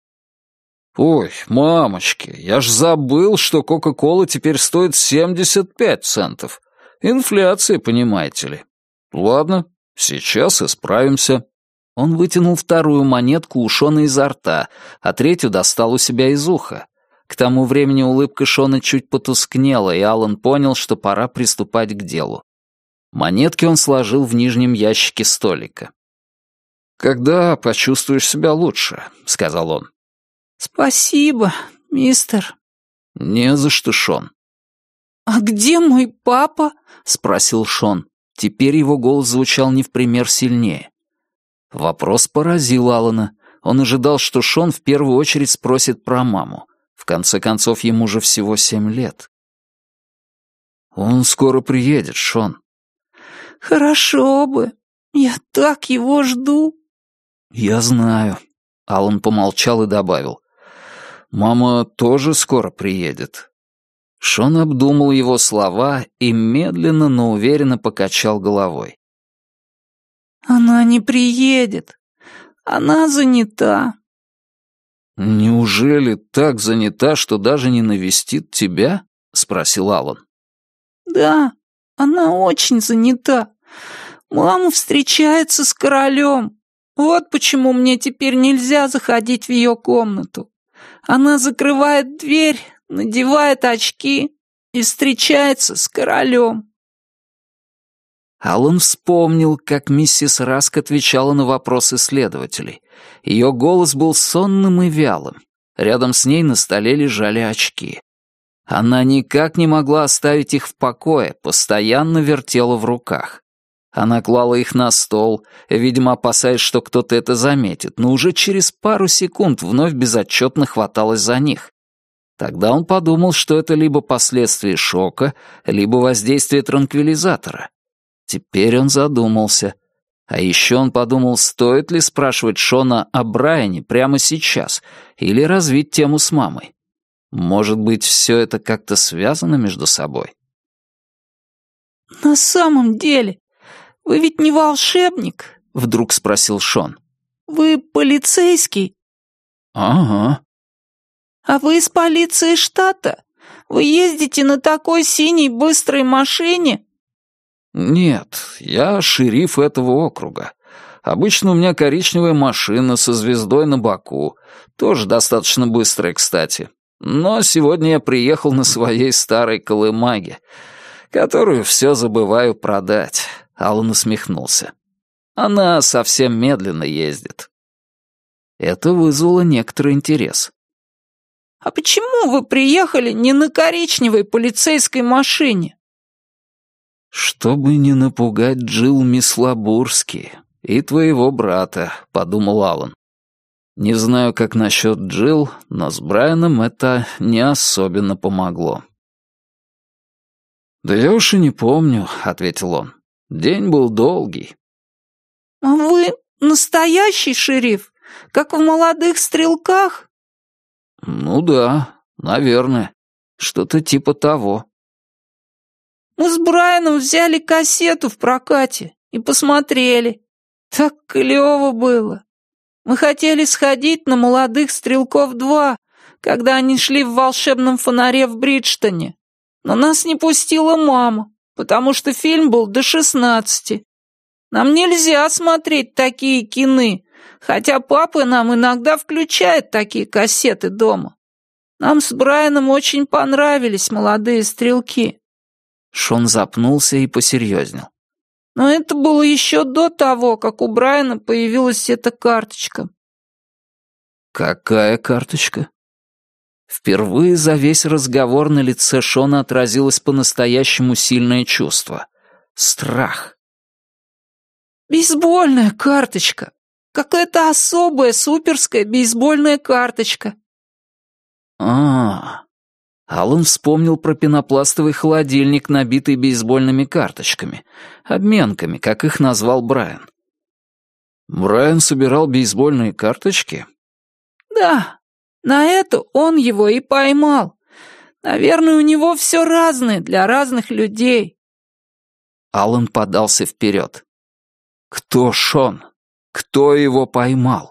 «Ой, мамочки, я ж забыл, что Кока-Кола теперь стоит семьдесят пять центов. Инфляция, понимаете ли. Ладно, сейчас исправимся». Он вытянул вторую монетку у Шона изо рта, а третью достал у себя из уха. К тому времени улыбка Шона чуть потускнела, и Алан понял, что пора приступать к делу. Монетки он сложил в нижнем ящике столика. «Когда почувствуешь себя лучше», — сказал он. «Спасибо, мистер». «Не за что, Шон». «А где мой папа?» — спросил Шон. Теперь его голос звучал не в пример сильнее. Вопрос поразил Алана. Он ожидал, что Шон в первую очередь спросит про маму. В конце концов, ему же всего семь лет. «Он скоро приедет, Шон». «Хорошо бы. Я так его жду». «Я знаю». Алан помолчал и добавил. «Мама тоже скоро приедет». Шон обдумал его слова и медленно, но уверенно покачал головой. «Она не приедет. Она занята». «Неужели так занята, что даже не навестит тебя?» — спросил Алан. «Да, она очень занята. Мама встречается с королем. Вот почему мне теперь нельзя заходить в ее комнату. Она закрывает дверь, надевает очки и встречается с королем». Алан вспомнил, как миссис Раск отвечала на вопросы следователей. Ее голос был сонным и вялым. Рядом с ней на столе лежали очки. Она никак не могла оставить их в покое, постоянно вертела в руках. Она клала их на стол, видимо, опасаясь, что кто-то это заметит, но уже через пару секунд вновь безотчетно хваталась за них. Тогда он подумал, что это либо последствия шока, либо воздействие транквилизатора. Теперь он задумался. А еще он подумал, стоит ли спрашивать Шона о Брайане прямо сейчас или развить тему с мамой. Может быть, все это как-то связано между собой? «На самом деле, вы ведь не волшебник?» — вдруг спросил Шон. «Вы полицейский?» «Ага». «А вы из полиции штата? Вы ездите на такой синей быстрой машине?» «Нет, я шериф этого округа. Обычно у меня коричневая машина со звездой на боку. Тоже достаточно быстрая, кстати. Но сегодня я приехал на своей старой колымаге, которую все забываю продать». Аллан усмехнулся. «Она совсем медленно ездит». Это вызвало некоторый интерес. «А почему вы приехали не на коричневой полицейской машине?» «Чтобы не напугать Джилл Мислобурски и твоего брата», — подумал Аллан. «Не знаю, как насчет Джилл, но с Брайаном это не особенно помогло». «Да я уж и не помню», — ответил он. «День был долгий». «А вы настоящий шериф, как в «Молодых стрелках»?» «Ну да, наверное. Что-то типа того». «Мы с Брайаном взяли кассету в прокате и посмотрели. Так клёво было. Мы хотели сходить на «Молодых стрелков два», когда они шли в волшебном фонаре в Бриджтоне. Но нас не пустила мама, потому что фильм был до шестнадцати. Нам нельзя смотреть такие кины, хотя папа нам иногда включает такие кассеты дома. Нам с Брайаном очень понравились «Молодые стрелки». Шон запнулся и посерьезнел. Но это было еще до того, как у Брайана появилась эта карточка. «Какая карточка?» Впервые за весь разговор на лице Шона отразилось по-настоящему сильное чувство — страх. «Бейсбольная карточка. Какая-то особая суперская бейсбольная карточка». А-а-а. Аллан вспомнил про пенопластовый холодильник, набитый бейсбольными карточками, обменками, как их назвал Брайан. Брайан собирал бейсбольные карточки? «Да, на это он его и поймал. Наверное, у него все разное для разных людей». Аллан подался вперед. «Кто Шон? Кто его поймал?»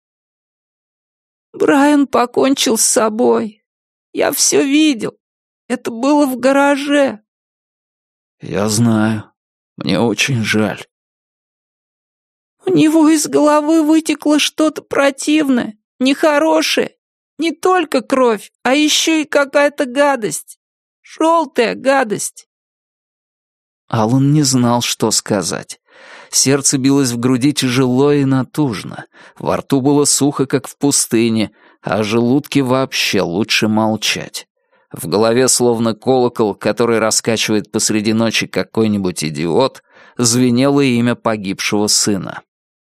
«Брайан покончил с собой. Я все видел. Это было в гараже». «Я знаю. Мне очень жаль». «У него из головы вытекло что-то противное, нехорошее. Не только кровь, а еще и какая-то гадость. Желтая гадость». Аллан не знал, что сказать. Сердце билось в груди тяжело и натужно. Во рту было сухо, как в пустыне, а о желудке вообще лучше молчать. В голове словно колокол, который раскачивает посреди ночи какой-нибудь идиот, звенело имя погибшего сына.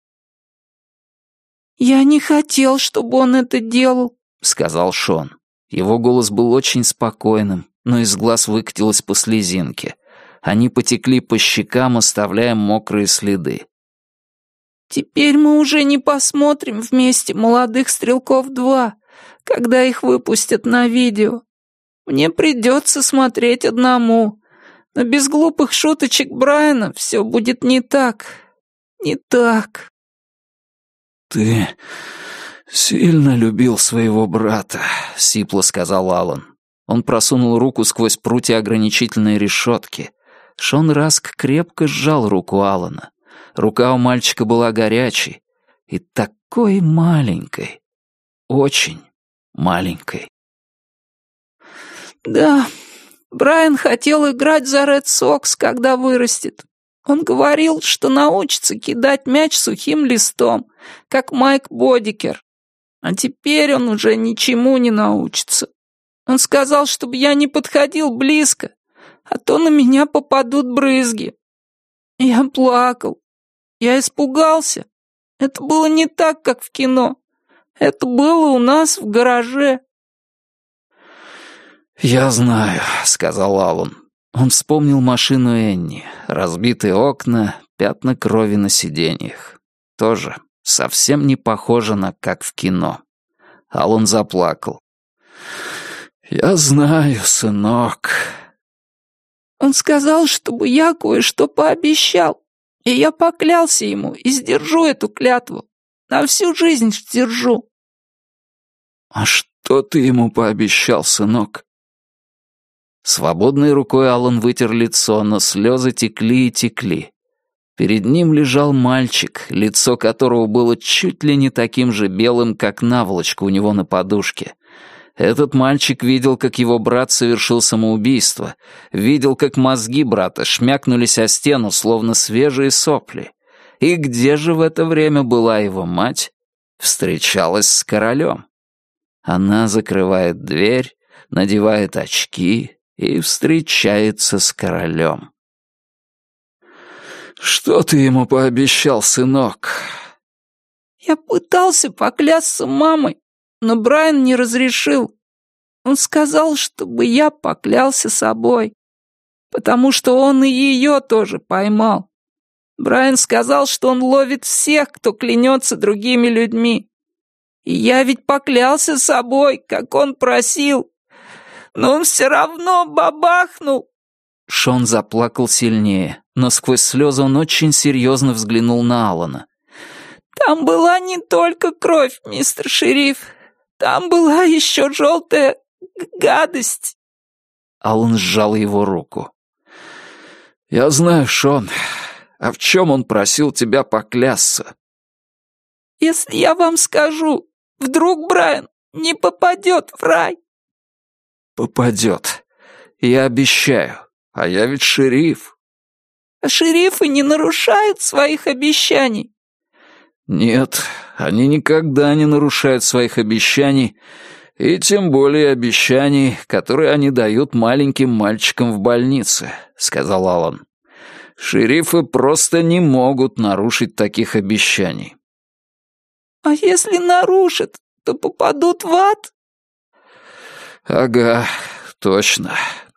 «Я не хотел, чтобы он это делал», — сказал Шон. Его голос был очень спокойным, но из глаз выкатилась по слезинке. Они потекли по щекам, оставляя мокрые следы. «Теперь мы уже не посмотрим вместе «Молодых стрелков два», когда их выпустят на видео. Мне придется смотреть одному, но без глупых шуточек Брайана все будет не так, не так». «Ты сильно любил своего брата», — сипло сказал Аллан. Он просунул руку сквозь прутья ограничительной решетки. Шон Раск крепко сжал руку Аллана. Рука у мальчика была горячей и такой маленькой, очень маленькой. «Да, Брайан хотел играть за Ред Сокс, когда вырастет. Он говорил, что научится кидать мяч сухим листом, как Майк Бодикер. А теперь он уже ничему не научится. Он сказал, чтобы я не подходил близко, а то на меня попадут брызги. Я плакал. Я испугался. Это было не так, как в кино. Это было у нас в гараже». «Я знаю», — сказал Аллан. Он вспомнил машину Энни, разбитые окна, пятна крови на сиденьях. Тоже совсем не похоже на «как в кино». Аллан заплакал. «Я знаю, сынок». Он сказал, чтобы я кое-что пообещал, и я поклялся ему и сдержу эту клятву. На всю жизнь сдержу». «А что ты ему пообещал, сынок?» Свободной рукой Алан вытер лицо, но слезы текли и текли. Перед ним лежал мальчик, лицо которого было чуть ли не таким же белым, как наволочка у него на подушке. Этот мальчик видел, как его брат совершил самоубийство, видел, как мозги брата шмякнулись о стену, словно свежие сопли. И где же в это время была его мать? Встречалась с королем. Она закрывает дверь, надевает очки и встречается с королем. «Что ты ему пообещал, сынок?» «Я пытался поклясться мамой, но Брайан не разрешил. Он сказал, чтобы я поклялся собой, потому что он и ее тоже поймал. Брайан сказал, что он ловит всех, кто клянется другими людьми. И я ведь поклялся собой, как он просил. Но он все равно бабахнул». Шон заплакал сильнее, но сквозь слезы он очень серьезно взглянул на Алана. «Там была не только кровь, мистер шериф. Там была еще желтая гадость». Алан сжал его руку. «Я знаю, Шон. А в чем он просил тебя поклясться?» «Если я вам скажу, вдруг Брайан не попадет в рай?» «Попадет. Я обещаю. А я ведь шериф». «А шерифы не нарушают своих обещаний?» «Нет, они никогда не нарушают своих обещаний, и тем более обещаний, которые они дают маленьким мальчикам в больнице», — сказал Алан. «Шерифы просто не могут нарушить таких обещаний». «А если нарушат, то попадут в ад?» «Ага, точно.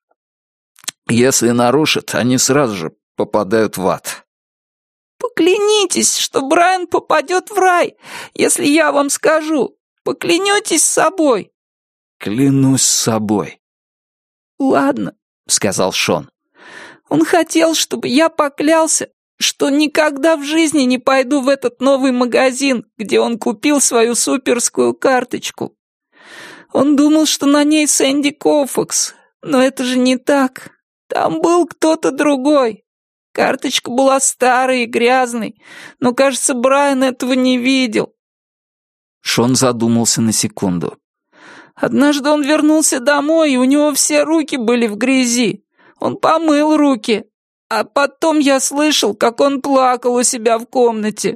Если нарушат, они сразу же попадают в ад». «Поклянитесь, что Брайан попадет в рай, если я вам скажу. Поклянетесь собой». «Клянусь собой». «Ладно», — сказал Шон. «Он хотел, чтобы я поклялся, что никогда в жизни не пойду в этот новый магазин, где он купил свою суперскую карточку. Он думал, что на ней Сэнди Коуфакс, но это же не так. Там был кто-то другой. Карточка была старой и грязной, но, кажется, Брайан этого не видел». Шон задумался на секунду. «Однажды он вернулся домой, и у него все руки были в грязи. Он помыл руки, а потом я слышал, как он плакал у себя в комнате».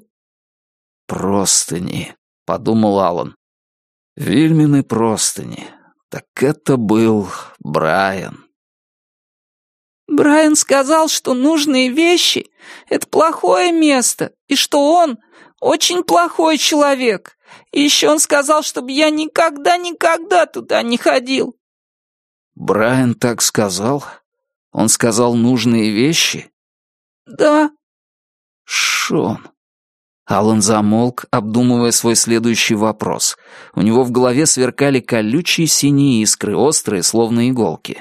«Простыни», — подумал Алан. «Вильмины простыни. Так это был Брайан». «Брайан сказал, что нужные вещи — это плохое место, и что он очень плохой человек. И еще он сказал, чтобы я никогда-никогда туда не ходил». «Брайан так сказал? Он сказал нужные вещи?» «Да». «Шон». Алан замолк, обдумывая свой следующий вопрос. У него в голове сверкали колючие синие искры, острые, словно иголки.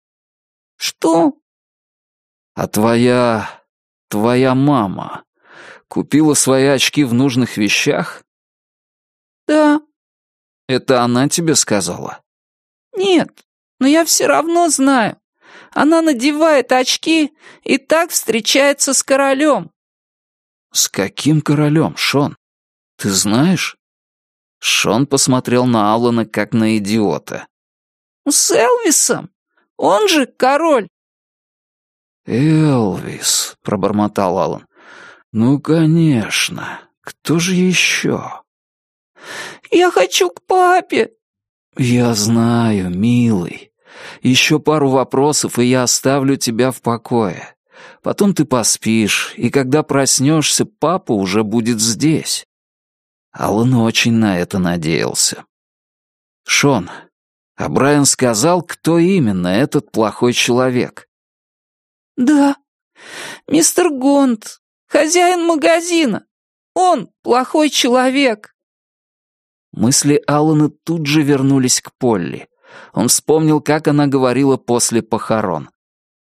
«Что?» «А твоя... твоя мама купила свои очки в нужных вещах?» «Да». «Это она тебе сказала?» «Нет, но я все равно знаю. Она надевает очки и так встречается с королем». «С каким королем, Шон? Ты знаешь?» Шон посмотрел на Алана как на идиота. «С Элвисом. Он же король». «Элвис», — пробормотал Алан. «Ну, конечно. Кто же еще?» «Я хочу к папе». «Я знаю, милый. Еще пару вопросов, и я оставлю тебя в покое. Потом ты поспишь, и когда проснешься, папа уже будет здесь». Алан очень на это надеялся. «Шон, а Брайан сказал, кто именно этот плохой человек?» «Да, мистер Гонт, хозяин магазина. Он плохой человек». Мысли Алана тут же вернулись к Полли. Он вспомнил, как она говорила после похорон.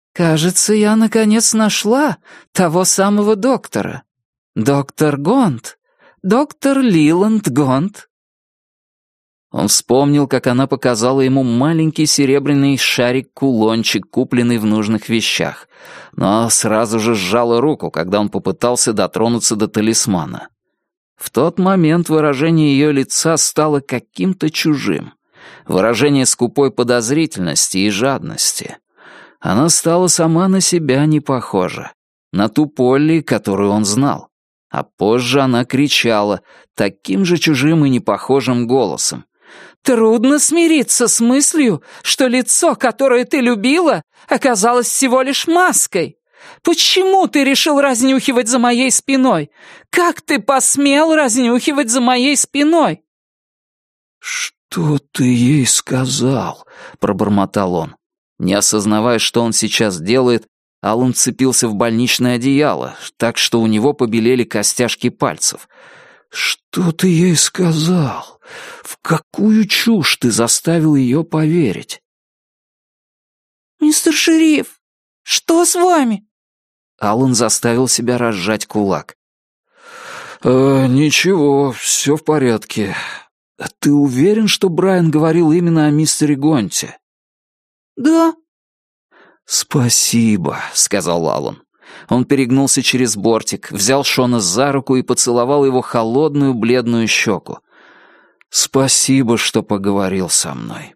«Кажется, я наконец нашла того самого доктора. Доктор Гонт. Доктор Лиланд Гонт». Он вспомнил, как она показала ему маленький серебряный шарик-кулончик, купленный в нужных вещах, но сразу же сжала руку, когда он попытался дотронуться до талисмана. В тот момент выражение ее лица стало каким-то чужим. Выражение скупой подозрительности и жадности. Она стала сама на себя не похожа. На ту Полли, которую он знал. А позже она кричала таким же чужим и непохожим голосом. «Трудно смириться с мыслью, что лицо, которое ты любила, оказалось всего лишь маской. Почему ты решил разнюхивать за моей спиной? Как ты посмел разнюхивать за моей спиной?» «Что ты ей сказал?» — пробормотал он. Не осознавая, что он сейчас делает, Аллан вцепился в больничное одеяло, так что у него побелели костяшки пальцев. «Что ты ей сказал? В какую чушь ты заставил ее поверить?» «Мистер шериф, что с вами?» Аллан заставил себя разжать кулак. «Э, «Ничего, все в порядке. Ты уверен, что Брайан говорил именно о мистере Гонте?» «Да». «Спасибо», — сказал Аллан. Он перегнулся через бортик, взял Шона за руку и поцеловал его холодную бледную щеку. «Спасибо, что поговорил со мной».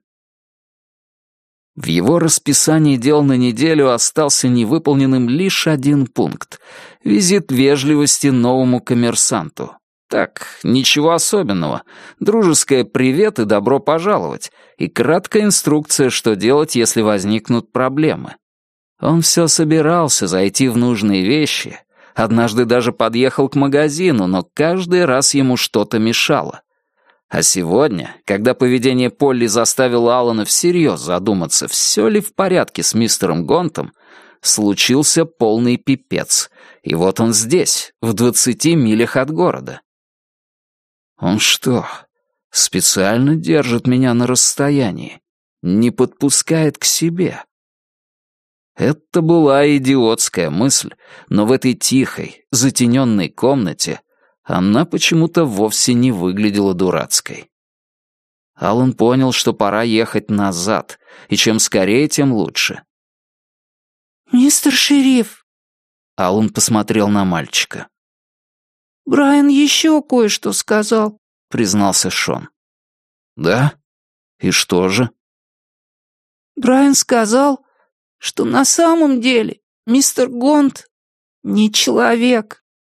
В его расписании дел на неделю остался невыполненным лишь один пункт — визит вежливости новому коммерсанту. Так, ничего особенного. Дружеское «привет» и «добро пожаловать», и краткая инструкция, что делать, если возникнут проблемы. Он все собирался зайти в нужные вещи, однажды даже подъехал к магазину, но каждый раз ему что-то мешало. А сегодня, когда поведение Полли заставило Аллана всерьез задуматься, все ли в порядке с мистером Гонтом, случился полный пипец. И вот он здесь, в двадцати милях от города. Он что, специально держит меня на расстоянии? Не подпускает к себе? Это была идиотская мысль, но в этой тихой, затененной комнате она почему-то вовсе не выглядела дурацкой. Аллан понял, что пора ехать назад, и чем скорее, тем лучше. «Мистер шериф», — Аллан посмотрел на мальчика. «Брайан еще кое-что сказал», — признался Шон. «Да? И что же?» «Брайан сказал, что на самом деле мистер Гонт не человек».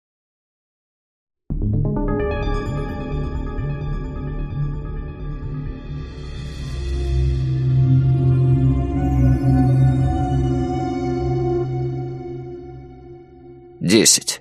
Десять.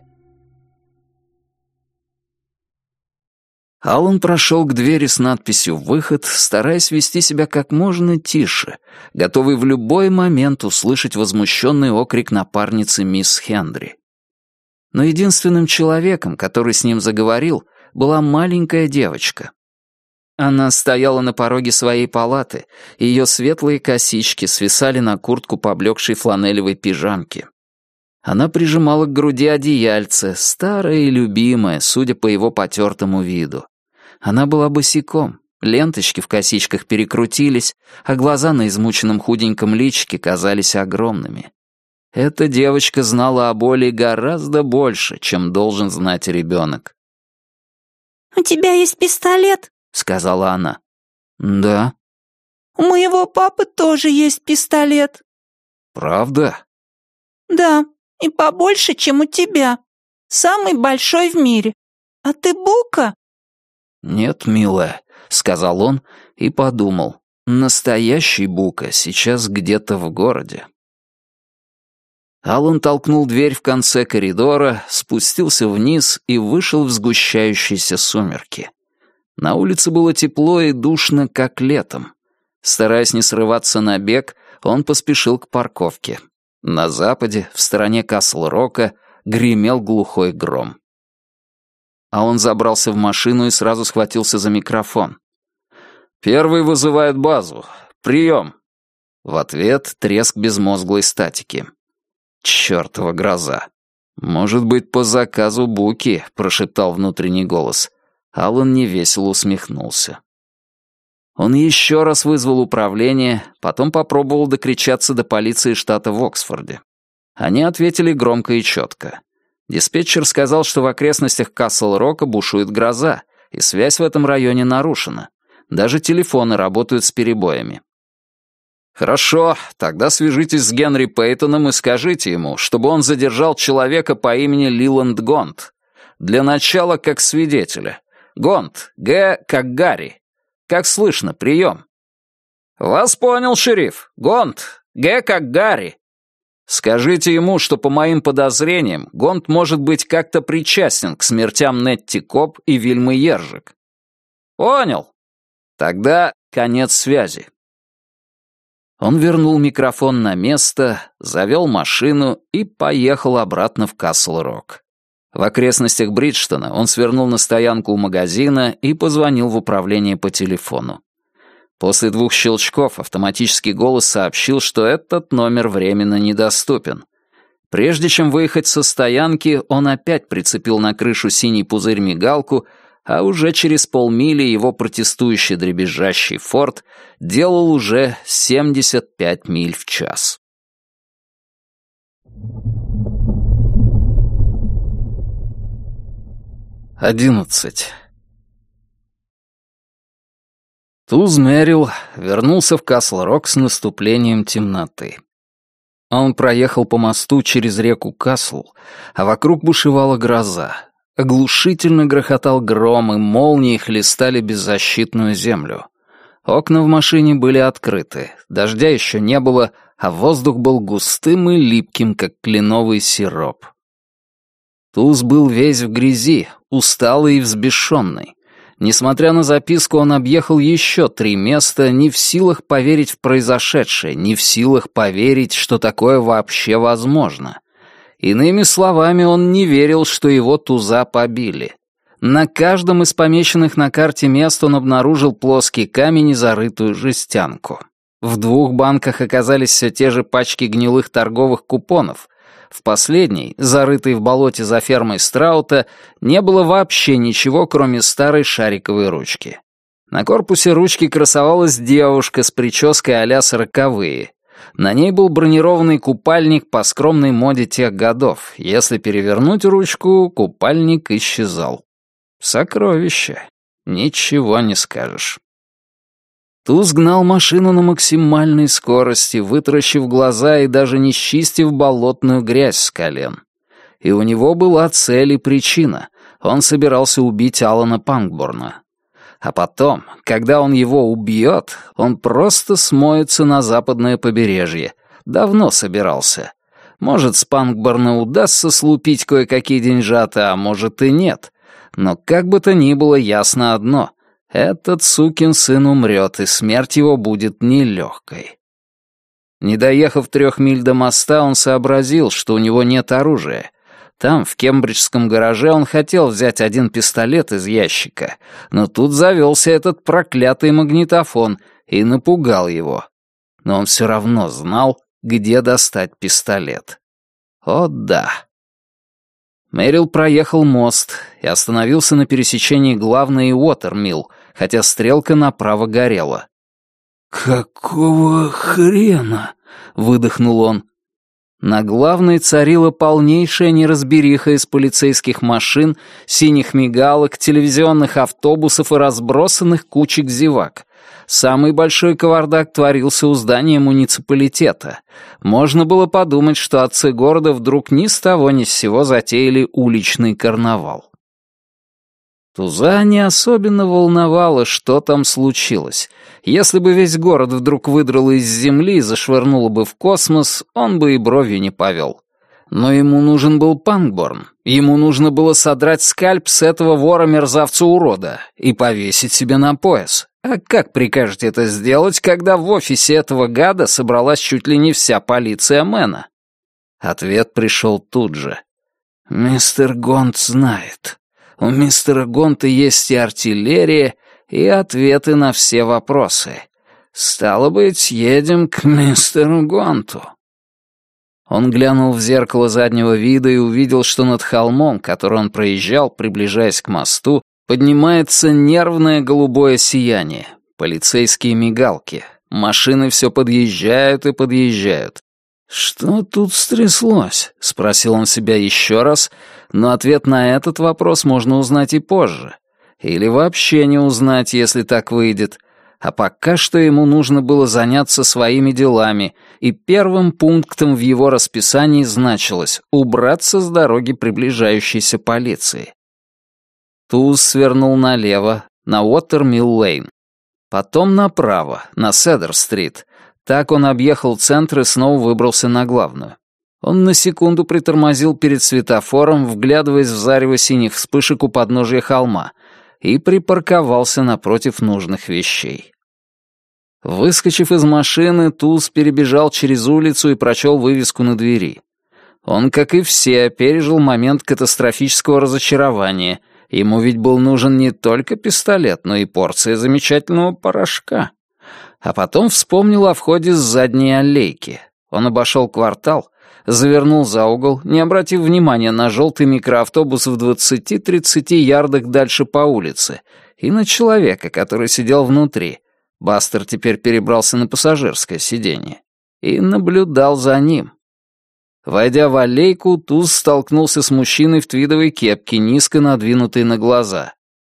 Аллан прошел к двери с надписью «Выход», стараясь вести себя как можно тише, готовый в любой момент услышать возмущенный окрик напарницы мисс Хендри. Но единственным человеком, который с ним заговорил, была маленькая девочка. Она стояла на пороге своей палаты, и ее светлые косички свисали на куртку поблекшей фланелевой пижамки. Она прижимала к груди одеяльце, старое и любимое, судя по его потертому виду. Она была босиком, ленточки в косичках перекрутились, а глаза на измученном худеньком личике казались огромными. Эта девочка знала о боли гораздо больше, чем должен знать ребенок. «У тебя есть пистолет?» — сказала она. «Да». «У моего папы тоже есть пистолет». «Правда?» «Да, и побольше, чем у тебя. Самый большой в мире. А ты Бука?» «Нет, милая», — сказал он и подумал. «Настоящий Бука сейчас где-то в городе». Аллан толкнул дверь в конце коридора, спустился вниз и вышел в сгущающиеся сумерки. На улице было тепло и душно, как летом. Стараясь не срываться на бег, он поспешил к парковке. На западе, в стороне Касл-Рока, гремел глухой гром. А он забрался в машину и сразу схватился за микрофон. «Первый вызывает базу. Прием!» В ответ треск безмозглой статики. «Чёртова гроза!» «Может быть, по заказу Буки», — прошептал внутренний голос. Аллан невесело усмехнулся. Он еще раз вызвал управление, потом попробовал докричаться до полиции штата в Оксфорде. Они ответили громко и четко. Диспетчер сказал, что в окрестностях Касл-Рока бушует гроза, и связь в этом районе нарушена. Даже телефоны работают с перебоями. «Хорошо, тогда свяжитесь с Генри Пейтоном и скажите ему, чтобы он задержал человека по имени Лиланд Гонт. Для начала как свидетеля. Гонт, Г как Гарри. Как слышно, прием». «Вас понял, шериф. Гонт, Г как Гарри». «Скажите ему, что по моим подозрениям Гонт может быть как-то причастен к смертям Нетти Коб и Вильмы Ержик». «Понял». «Тогда конец связи». Он вернул микрофон на место, завел машину и поехал обратно в Касл-Рок. В окрестностях Бриджтона он свернул на стоянку у магазина и позвонил в управление по телефону. После двух щелчков автоматический голос сообщил, что этот номер временно недоступен. Прежде чем выехать со стоянки, он опять прицепил на крышу синий пузырь-мигалку, а уже через полмили его протестующий дребезжащий «Форд» делал уже семьдесят пять миль в час. Одиннадцать. Туз Мэрил вернулся в Касл-Рок с наступлением темноты. Он проехал по мосту через реку Касл, а вокруг бушевала гроза. Оглушительно грохотал гром, и молнии хлестали беззащитную землю. Окна в машине были открыты, дождя еще не было, а воздух был густым и липким, как кленовый сироп. Туз был весь в грязи, усталый и взбешенный. Несмотря на записку, он объехал еще три места, не в силах поверить в произошедшее, не в силах поверить, что такое вообще возможно. Иными словами, он не верил, что его туза побили. На каждом из помеченных на карте мест он обнаружил плоский камень и зарытую жестянку. В двух банках оказались все те же пачки гнилых торговых купонов. В последней, зарытой в болоте за фермой Страута, не было вообще ничего, кроме старой шариковой ручки. На корпусе ручки красовалась девушка с прической а-ля сороковые. На ней был бронированный купальник по скромной моде тех годов. Если перевернуть ручку, купальник исчезал. Сокровище. Ничего не скажешь. Туз гнал машину на максимальной скорости, вытаращив глаза и даже не счистив болотную грязь с колен. И у него была цель и причина. Он собирался убить Алана Панкборна. А потом, когда он его убьет, он просто смоется на западное побережье. Давно собирался. Может, с Панкборна удастся слупить кое-какие деньжата, а может и нет. Но как бы то ни было, ясно одно — этот сукин сын умрет, и смерть его будет нелегкой. Не доехав трех миль до моста, он сообразил, что у него нет оружия. Там, в кембриджском гараже, он хотел взять один пистолет из ящика, но тут завелся этот проклятый магнитофон и напугал его. Но он все равно знал, где достать пистолет. О да! Мэрил проехал мост и остановился на пересечении главной и Уотермилл, хотя стрелка направо горела. «Какого хрена?» — выдохнул он. На главной царила полнейшая неразбериха из полицейских машин, синих мигалок, телевизионных автобусов и разбросанных кучек зевак. Самый большой кавардак творился у здания муниципалитета. Можно было подумать, что отцы города вдруг ни с того ни с сего затеяли уличный карнавал. Туза не особенно волновало, что там случилось. Если бы весь город вдруг выдрало из земли и зашвырнуло бы в космос, он бы и бровью не повел. Но ему нужен был Панкборн. Ему нужно было содрать скальп с этого вора-мерзавца-урода и повесить себе на пояс. А как прикажете это сделать, когда в офисе этого гада собралась чуть ли не вся полиция Мэна? Ответ пришел тут же. «Мистер Гонт знает. У мистера Гонта есть и артиллерия, и ответы на все вопросы. «Стало быть, едем к мистеру Гонту». Он глянул в зеркало заднего вида и увидел, что над холмом, который он проезжал, приближаясь к мосту, поднимается нервное голубое сияние, полицейские мигалки. Машины все подъезжают и подъезжают. «Что тут стряслось?» — спросил он себя еще раз, но ответ на этот вопрос можно узнать и позже. Или вообще не узнать, если так выйдет. А пока что ему нужно было заняться своими делами, и первым пунктом в его расписании значилось убраться с дороги приближающейся полиции. Туз свернул налево, на Уотермилл-Лейн. Потом направо, на Седер-стрит. Так он объехал центр и снова выбрался на главную. Он на секунду притормозил перед светофором, вглядываясь в зарево синих вспышек у подножия холма, и припарковался напротив нужных вещей. Выскочив из машины, Туз перебежал через улицу и прочел вывеску на двери. Он, как и все, пережил момент катастрофического разочарования. Ему ведь был нужен не только пистолет, но и порция замечательного порошка. А потом вспомнил о входе с задней аллейки. Он обошел квартал, завернул за угол, не обратив внимания на желтый микроавтобус в двадцати-тридцати ярдах дальше по улице, и на человека, который сидел внутри. Бастер теперь перебрался на пассажирское сиденье и наблюдал за ним. Войдя в аллейку, Туз столкнулся с мужчиной в твидовой кепке, низко надвинутой на глаза.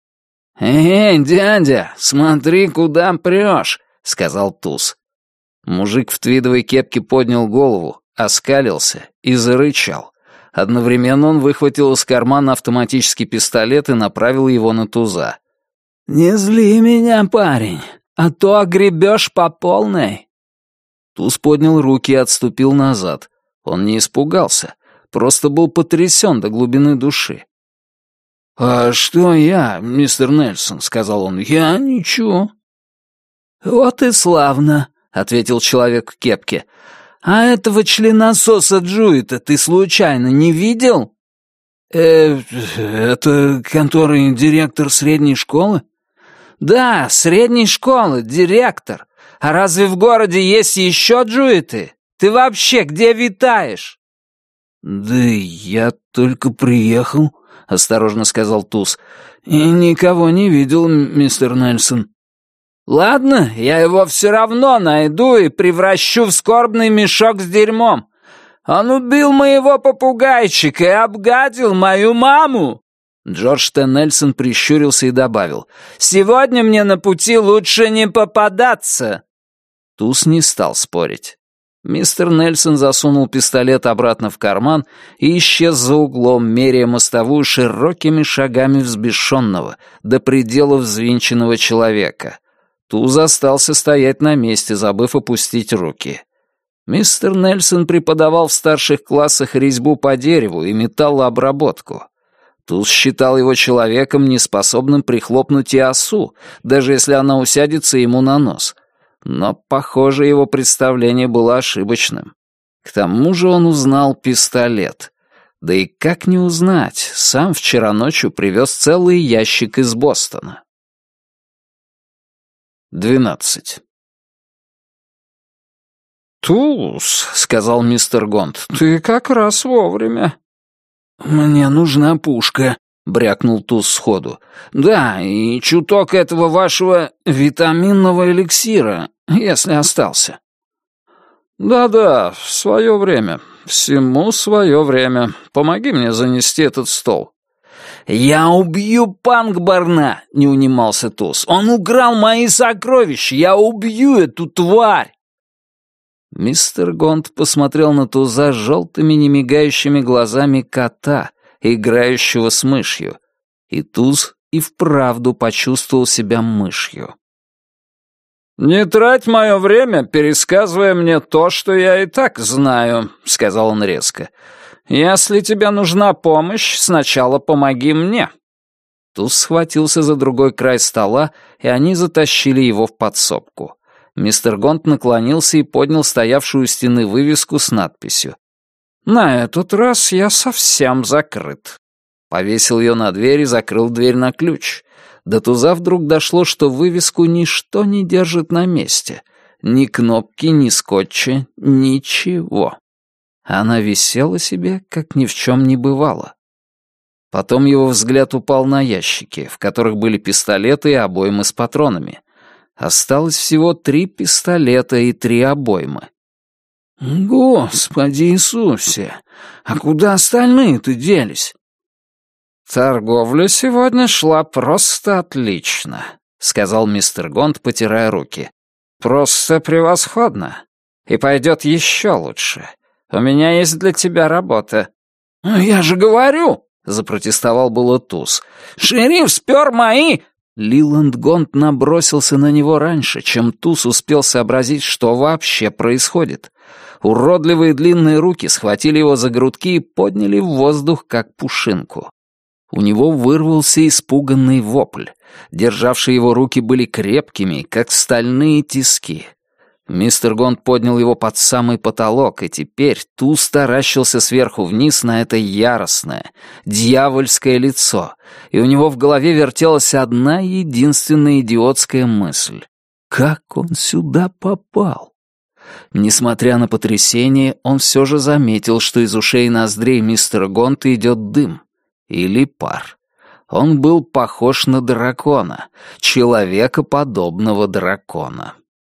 «Эй, дядя, смотри, куда прешь», — сказал Туз. Мужик в твидовой кепке поднял голову, оскалился и зарычал. Одновременно он выхватил из кармана автоматический пистолет и направил его на Туза. «Не зли меня, парень, а то огребешь по полной». Туз поднял руки и отступил назад. Он не испугался, просто был потрясен до глубины души. «А что я, мистер Нельсон?» — сказал он. «Я ничего». «Вот и славно», — ответил человек в кепке. «А этого членососа Джуита ты случайно не видел?» «Э, это который директор средней школы?» «Да, средней школы, директор. А разве в городе есть еще Джуиты? Ты вообще где витаешь?» «Да я только приехал», — осторожно сказал Туз. «И никого не видел, мистер Нельсон». «Ладно, я его все равно найду и превращу в скорбный мешок с дерьмом. Он убил моего попугайчика и обгадил мою маму». Джордж Т. Нельсон прищурился и добавил: «Сегодня мне на пути лучше не попадаться». Туз не стал спорить. Мистер Нельсон засунул пистолет обратно в карман и исчез за углом, меряя мостовую широкими шагами взбешенного, до предела взвинченного человека. Туз остался стоять на месте, забыв опустить руки. Мистер Нельсон преподавал в старших классах резьбу по дереву и металлообработку. Туз считал его человеком, неспособным прихлопнуть и осу, даже если она усядется ему на нос. Но, похоже, его представление было ошибочным. К тому же он узнал пистолет. Да и как не узнать, сам вчера ночью привез целый ящик из Бостона. Двенадцать. «Туз», — сказал мистер Гонт, — «ты как раз вовремя». «Мне нужна пушка», — брякнул Туз сходу. «Да, и чуток этого вашего витаминного эликсира, если остался». «Да-да, в свое время. Всему свое время. Помоги мне занести этот стол». «Я убью Панкбарна», — не унимался Туз. «Он украл мои сокровища. Я убью эту тварь». Мистер Гонт посмотрел на Туза желтыми немигающими глазами кота, играющего с мышью. И Туз и вправду почувствовал себя мышью. «Не трать мое время, пересказывая мне то, что я и так знаю», — сказал он резко. «Если тебе нужна помощь, сначала помоги мне». Туз схватился за другой край стола, и они затащили его в подсобку. Мистер Гонт наклонился и поднял стоявшую у стены вывеску с надписью: «На этот раз я совсем закрыт». Повесил ее на дверь и закрыл дверь на ключ. До Туза вдруг дошло, что вывеску ничто не держит на месте. Ни кнопки, ни скотча, ничего. Она висела себе, как ни в чем не бывало. Потом его взгляд упал на ящики, в которых были пистолеты и обоймы с патронами. Осталось всего три пистолета и три обоймы. «Господи Иисусе! А куда остальные-то делись?» «Торговля сегодня шла просто отлично», — сказал мистер Гонт, потирая руки. «Просто превосходно. И пойдет еще лучше. У меня есть для тебя работа». «Я же говорю», — запротестовал было Туз. «Шериф спер мои...» Лиланд Гонт набросился на него раньше, чем Туз успел сообразить, что вообще происходит. Уродливые длинные руки схватили его за грудки и подняли в воздух, как пушинку. У него вырвался испуганный вопль. Державшие его руки были крепкими, как стальные тиски. Мистер Гонт поднял его под самый потолок, и теперь Туз таращился сверху вниз на это яростное, дьявольское лицо, и у него в голове вертелась одна единственная идиотская мысль. Как он сюда попал? Несмотря на потрясение, он все же заметил, что из ушей и ноздрей мистера Гонта идет дым. Или пар. Он был похож на дракона, человекоподобного дракона.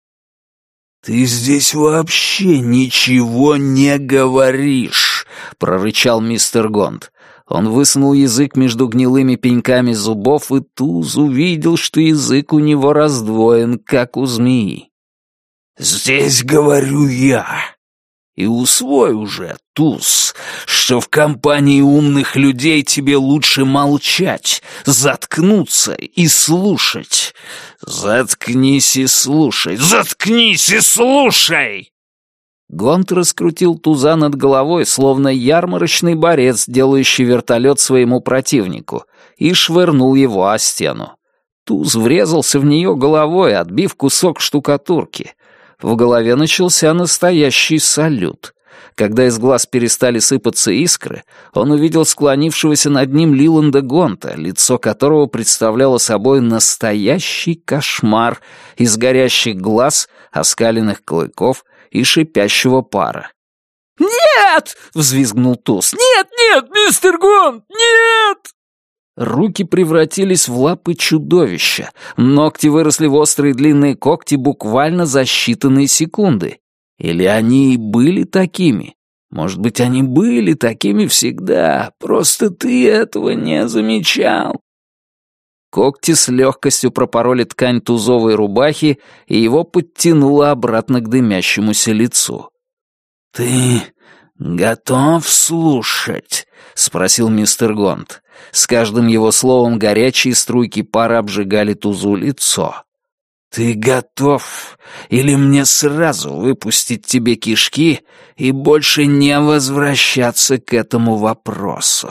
«Ты здесь вообще ничего не говоришь», — прорычал мистер Гонт. Он высунул язык между гнилыми пеньками зубов, и Туз увидел, что язык у него раздвоен, как у змеи. «Здесь говорю я. И усвой уже, Туз, что в компании умных людей тебе лучше молчать, заткнуться и слушать. Заткнись и слушай, заткнись и слушай!» Гонт раскрутил Туза над головой, словно ярмарочный борец, делающий вертолет своему противнику, и швырнул его о стену. Туз врезался в нее головой, отбив кусок штукатурки. В голове начался настоящий салют. Когда из глаз перестали сыпаться искры, он увидел склонившегося над ним Лиланда Гонта, лицо которого представляло собой настоящий кошмар из горящих глаз, оскаленных клыков и шипящего пара. «Нет!» — взвизгнул Туз. «Нет, нет, мистер Гонт, нет!» Руки превратились в лапы чудовища. Ногти выросли в острые длинные когти буквально за считанные секунды. Или они и были такими? Может быть, они были такими всегда, просто ты этого не замечал. Когти с легкостью пропороли ткань тузовой рубахи, и его подтянуло обратно к дымящемуся лицу. «Ты готов слушать?» — спросил мистер Гонт. С каждым его словом горячие струйки пара обжигали Тузу лицо. «Ты готов? Или мне сразу выпустить тебе кишки и больше не возвращаться к этому вопросу?»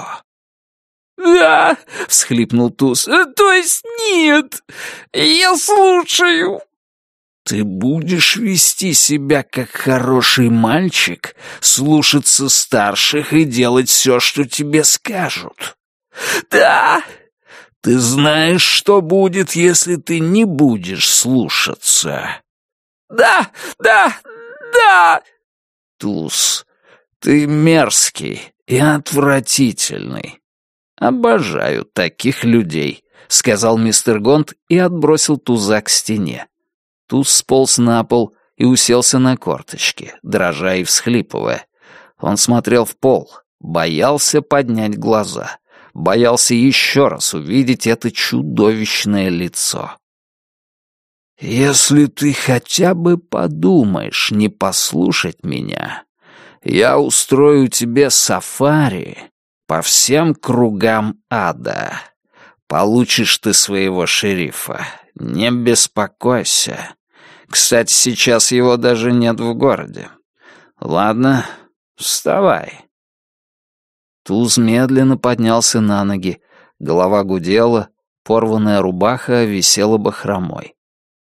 «Да!» — всхлипнул Туз. «То есть нет! Я слушаю!» «Ты будешь вести себя как хороший мальчик, слушаться старших и делать все, что тебе скажут?» «Да!» «Ты знаешь, что будет, если ты не будешь слушаться?» «Да, да, да!» «Туз, ты мерзкий и отвратительный. Обожаю таких людей», — сказал мистер Гонт и отбросил Туза к стене. Туз сполз на пол и уселся на корточки, дрожа и всхлипывая. Он смотрел в пол, боялся поднять глаза, боялся еще раз увидеть это чудовищное лицо. «Если ты хотя бы подумаешь не послушать меня, я устрою тебе сафари по всем кругам ада. Получишь ты своего шерифа, не беспокойся. Кстати, сейчас его даже нет в городе. Ладно, вставай». Туз медленно поднялся на ноги, голова гудела, порванная рубаха висела бахромой.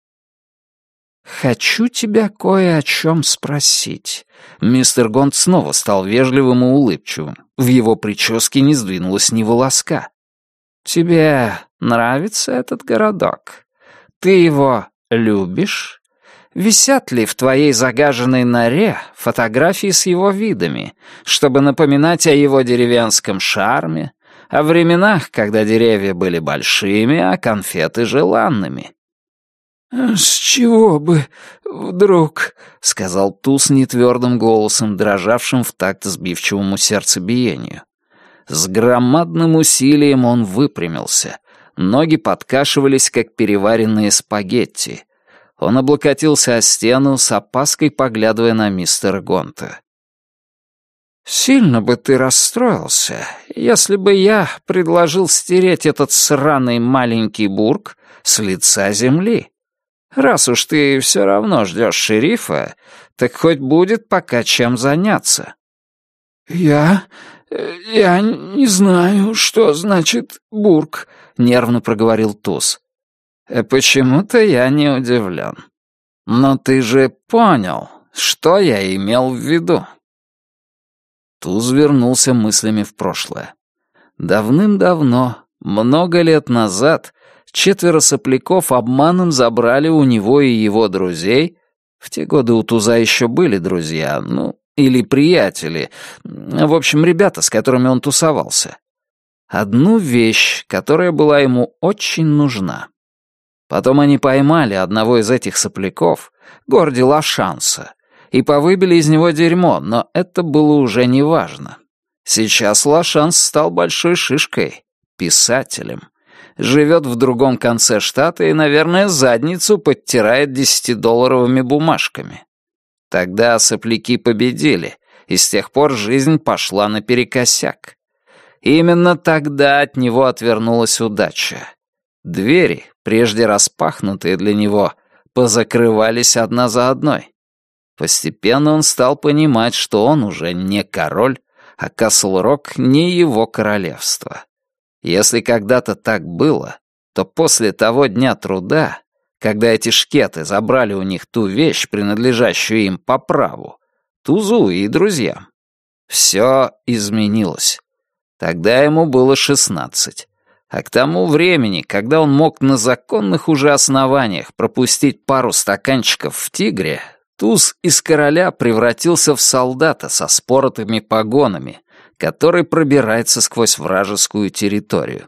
«Хочу тебя кое о чем спросить». Мистер Гонт снова стал вежливым и улыбчивым. В его прическе не сдвинулось ни волоска. тебе нравится этот городок? Ты его любишь? Висят ли в твоей загаженной норе фотографии с его видами, чтобы напоминать о его деревенском шарме, о временах, когда деревья были большими, а конфеты желанными?» «С чего бы вдруг?» — сказал Туз нетвердым голосом, дрожавшим в такт сбивчивому сердцебиению. С громадным усилием он выпрямился. Ноги подкашивались, как переваренные спагетти. Он облокотился о стену, с опаской поглядывая на мистера Гонта. «Сильно бы ты расстроился, если бы я предложил стереть этот сраный маленький бург с лица земли. Раз уж ты все равно ждешь шерифа, так хоть будет пока чем заняться». «Я... я не знаю, что значит бург», — нервно проговорил Туз. «Почему-то я не удивлен. Но ты же понял, что я имел в виду». Туз вернулся мыслями в прошлое. Давным-давно, много лет назад, четверо сопляков обманом забрали у него и его друзей. В те годы у Туза еще были друзья, ну, или приятели, в общем, ребята, с которыми он тусовался. Одну вещь, которая была ему очень нужна. Потом они поймали одного из этих сопляков, Горди Лашанса, и повыбили из него дерьмо, но это было уже не важно. Сейчас Лашанс стал большой шишкой, писателем. Живет в другом конце штата и, наверное, задницу подтирает десятидолларовыми бумажками. Тогда сопляки победили, и с тех пор жизнь пошла наперекосяк. Именно тогда от него отвернулась удача. Двери, прежде распахнутые для него, позакрывались одна за одной. Постепенно он стал понимать, что он уже не король, а Касл-Рок не его королевство. Если когда-то так было, то после того дня труда, когда эти шкеты забрали у них ту вещь, принадлежащую им по праву, Тузу и друзьям, все изменилось. Тогда ему было шестнадцать. А к тому времени, когда он мог на законных уже основаниях пропустить пару стаканчиков в «Тигре», Туз из короля превратился в солдата со споротыми погонами, который пробирается сквозь вражескую территорию.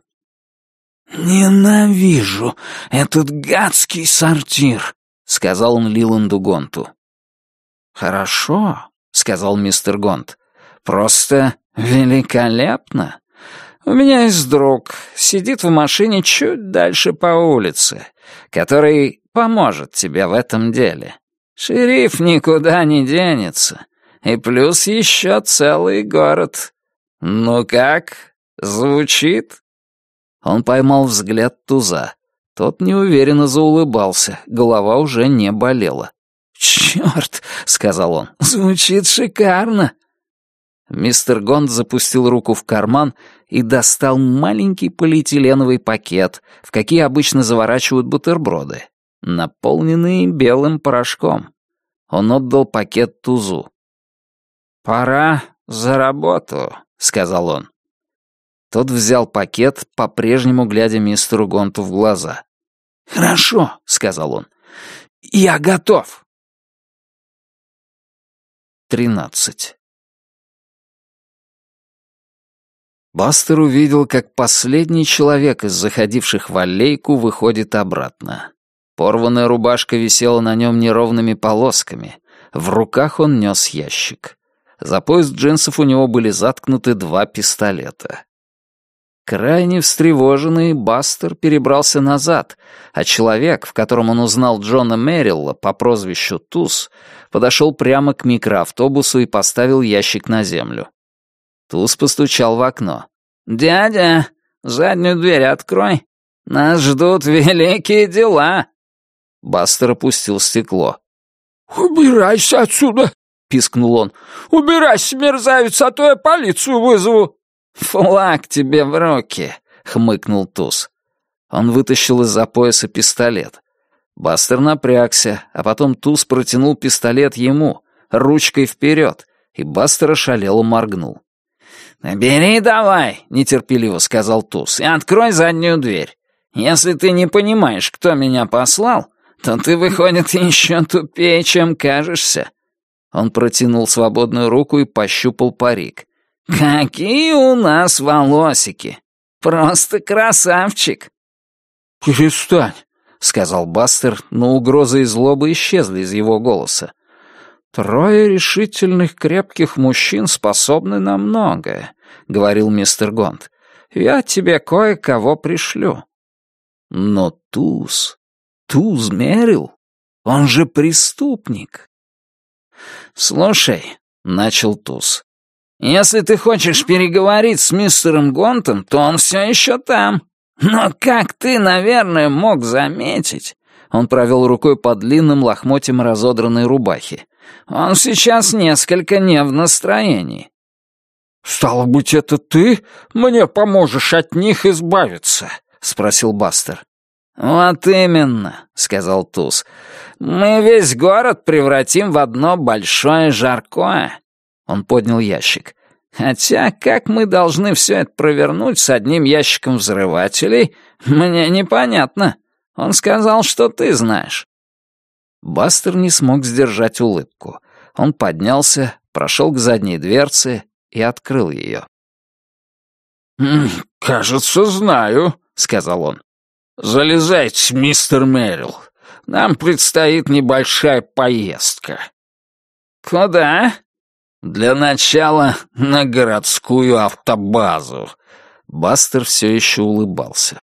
«Ненавижу этот гадский сортир», — сказал он Лиланду Гонту. «Хорошо», — сказал мистер Гонт, — «просто великолепно. У меня есть друг, сидит в машине чуть дальше по улице, который поможет тебе в этом деле. Шериф никуда не денется, и плюс еще целый город. Ну как, звучит?» Он поймал взгляд Туза. Тот неуверенно заулыбался, голова уже не болела. «Черт», — сказал он, — «звучит шикарно». Мистер Гонт запустил руку в карман и достал маленький полиэтиленовый пакет, в какие обычно заворачивают бутерброды, наполненный белым порошком. Он отдал пакет Тузу. «Пора за работу», — сказал он. Тот взял пакет, по-прежнему глядя мистеру Гонту в глаза. «Хорошо», — сказал он. «Я готов». Тринадцать. Бастер увидел, как последний человек из заходивших в аллейку выходит обратно. Порванная рубашка висела на нем неровными полосками. В руках он нес ящик. За пояс джинсов у него были заткнуты два пистолета. Крайне встревоженный, Бастер перебрался назад, а человек, в котором он узнал Джона Меррилла по прозвищу Туз, подошел прямо к микроавтобусу и поставил ящик на землю. Туз постучал в окно. «Дядя, заднюю дверь открой. Нас ждут великие дела». Бастер опустил стекло. «Убирайся отсюда!» — пискнул он. «Убирайся, мерзавец, а то я полицию вызову!» «Флаг тебе в руки!» — хмыкнул Туз. Он вытащил из-за пояса пистолет. Бастер напрягся, а потом Туз протянул пистолет ему, ручкой вперед, и Бастер ошалело моргнул. «Бери давай», — нетерпеливо сказал Туз, — «и открой заднюю дверь. Если ты не понимаешь, кто меня послал, то ты, выходит, еще тупее, чем кажешься». Он протянул свободную руку и пощупал парик. «Какие у нас волосики! Просто красавчик!» «Перестань», — сказал Бастер, но угроза и злоба исчезли из его голоса. «Трое решительных крепких мужчин способны на многое», — говорил мистер Гонт. «Я тебе кое-кого пришлю». Но Туз, Туз Мерил, он же преступник. «Слушай», — начал Туз, — «если ты хочешь переговорить с мистером Гонтом, то он все еще там. Но как ты, наверное, мог заметить...» Он провел рукой по длинным лохмотьям разодранной рубахи. «Он сейчас несколько не в настроении». «Стало быть, это ты мне поможешь от них избавиться?» — спросил Бастер. «Вот именно», — сказал Туз. «Мы весь город превратим в одно большое жаркое». Он поднял ящик. «Хотя, как мы должны все это провернуть с одним ящиком взрывателей, мне непонятно. Он сказал, что ты знаешь». Бастер не смог сдержать улыбку. Он поднялся, прошел к задней дверце и открыл ее. «Кажется, знаю», — сказал он. «Залезайте, мистер Мерил. Нам предстоит небольшая поездка». «Куда?» «Для начала на городскую автобазу». Бастер все еще улыбался.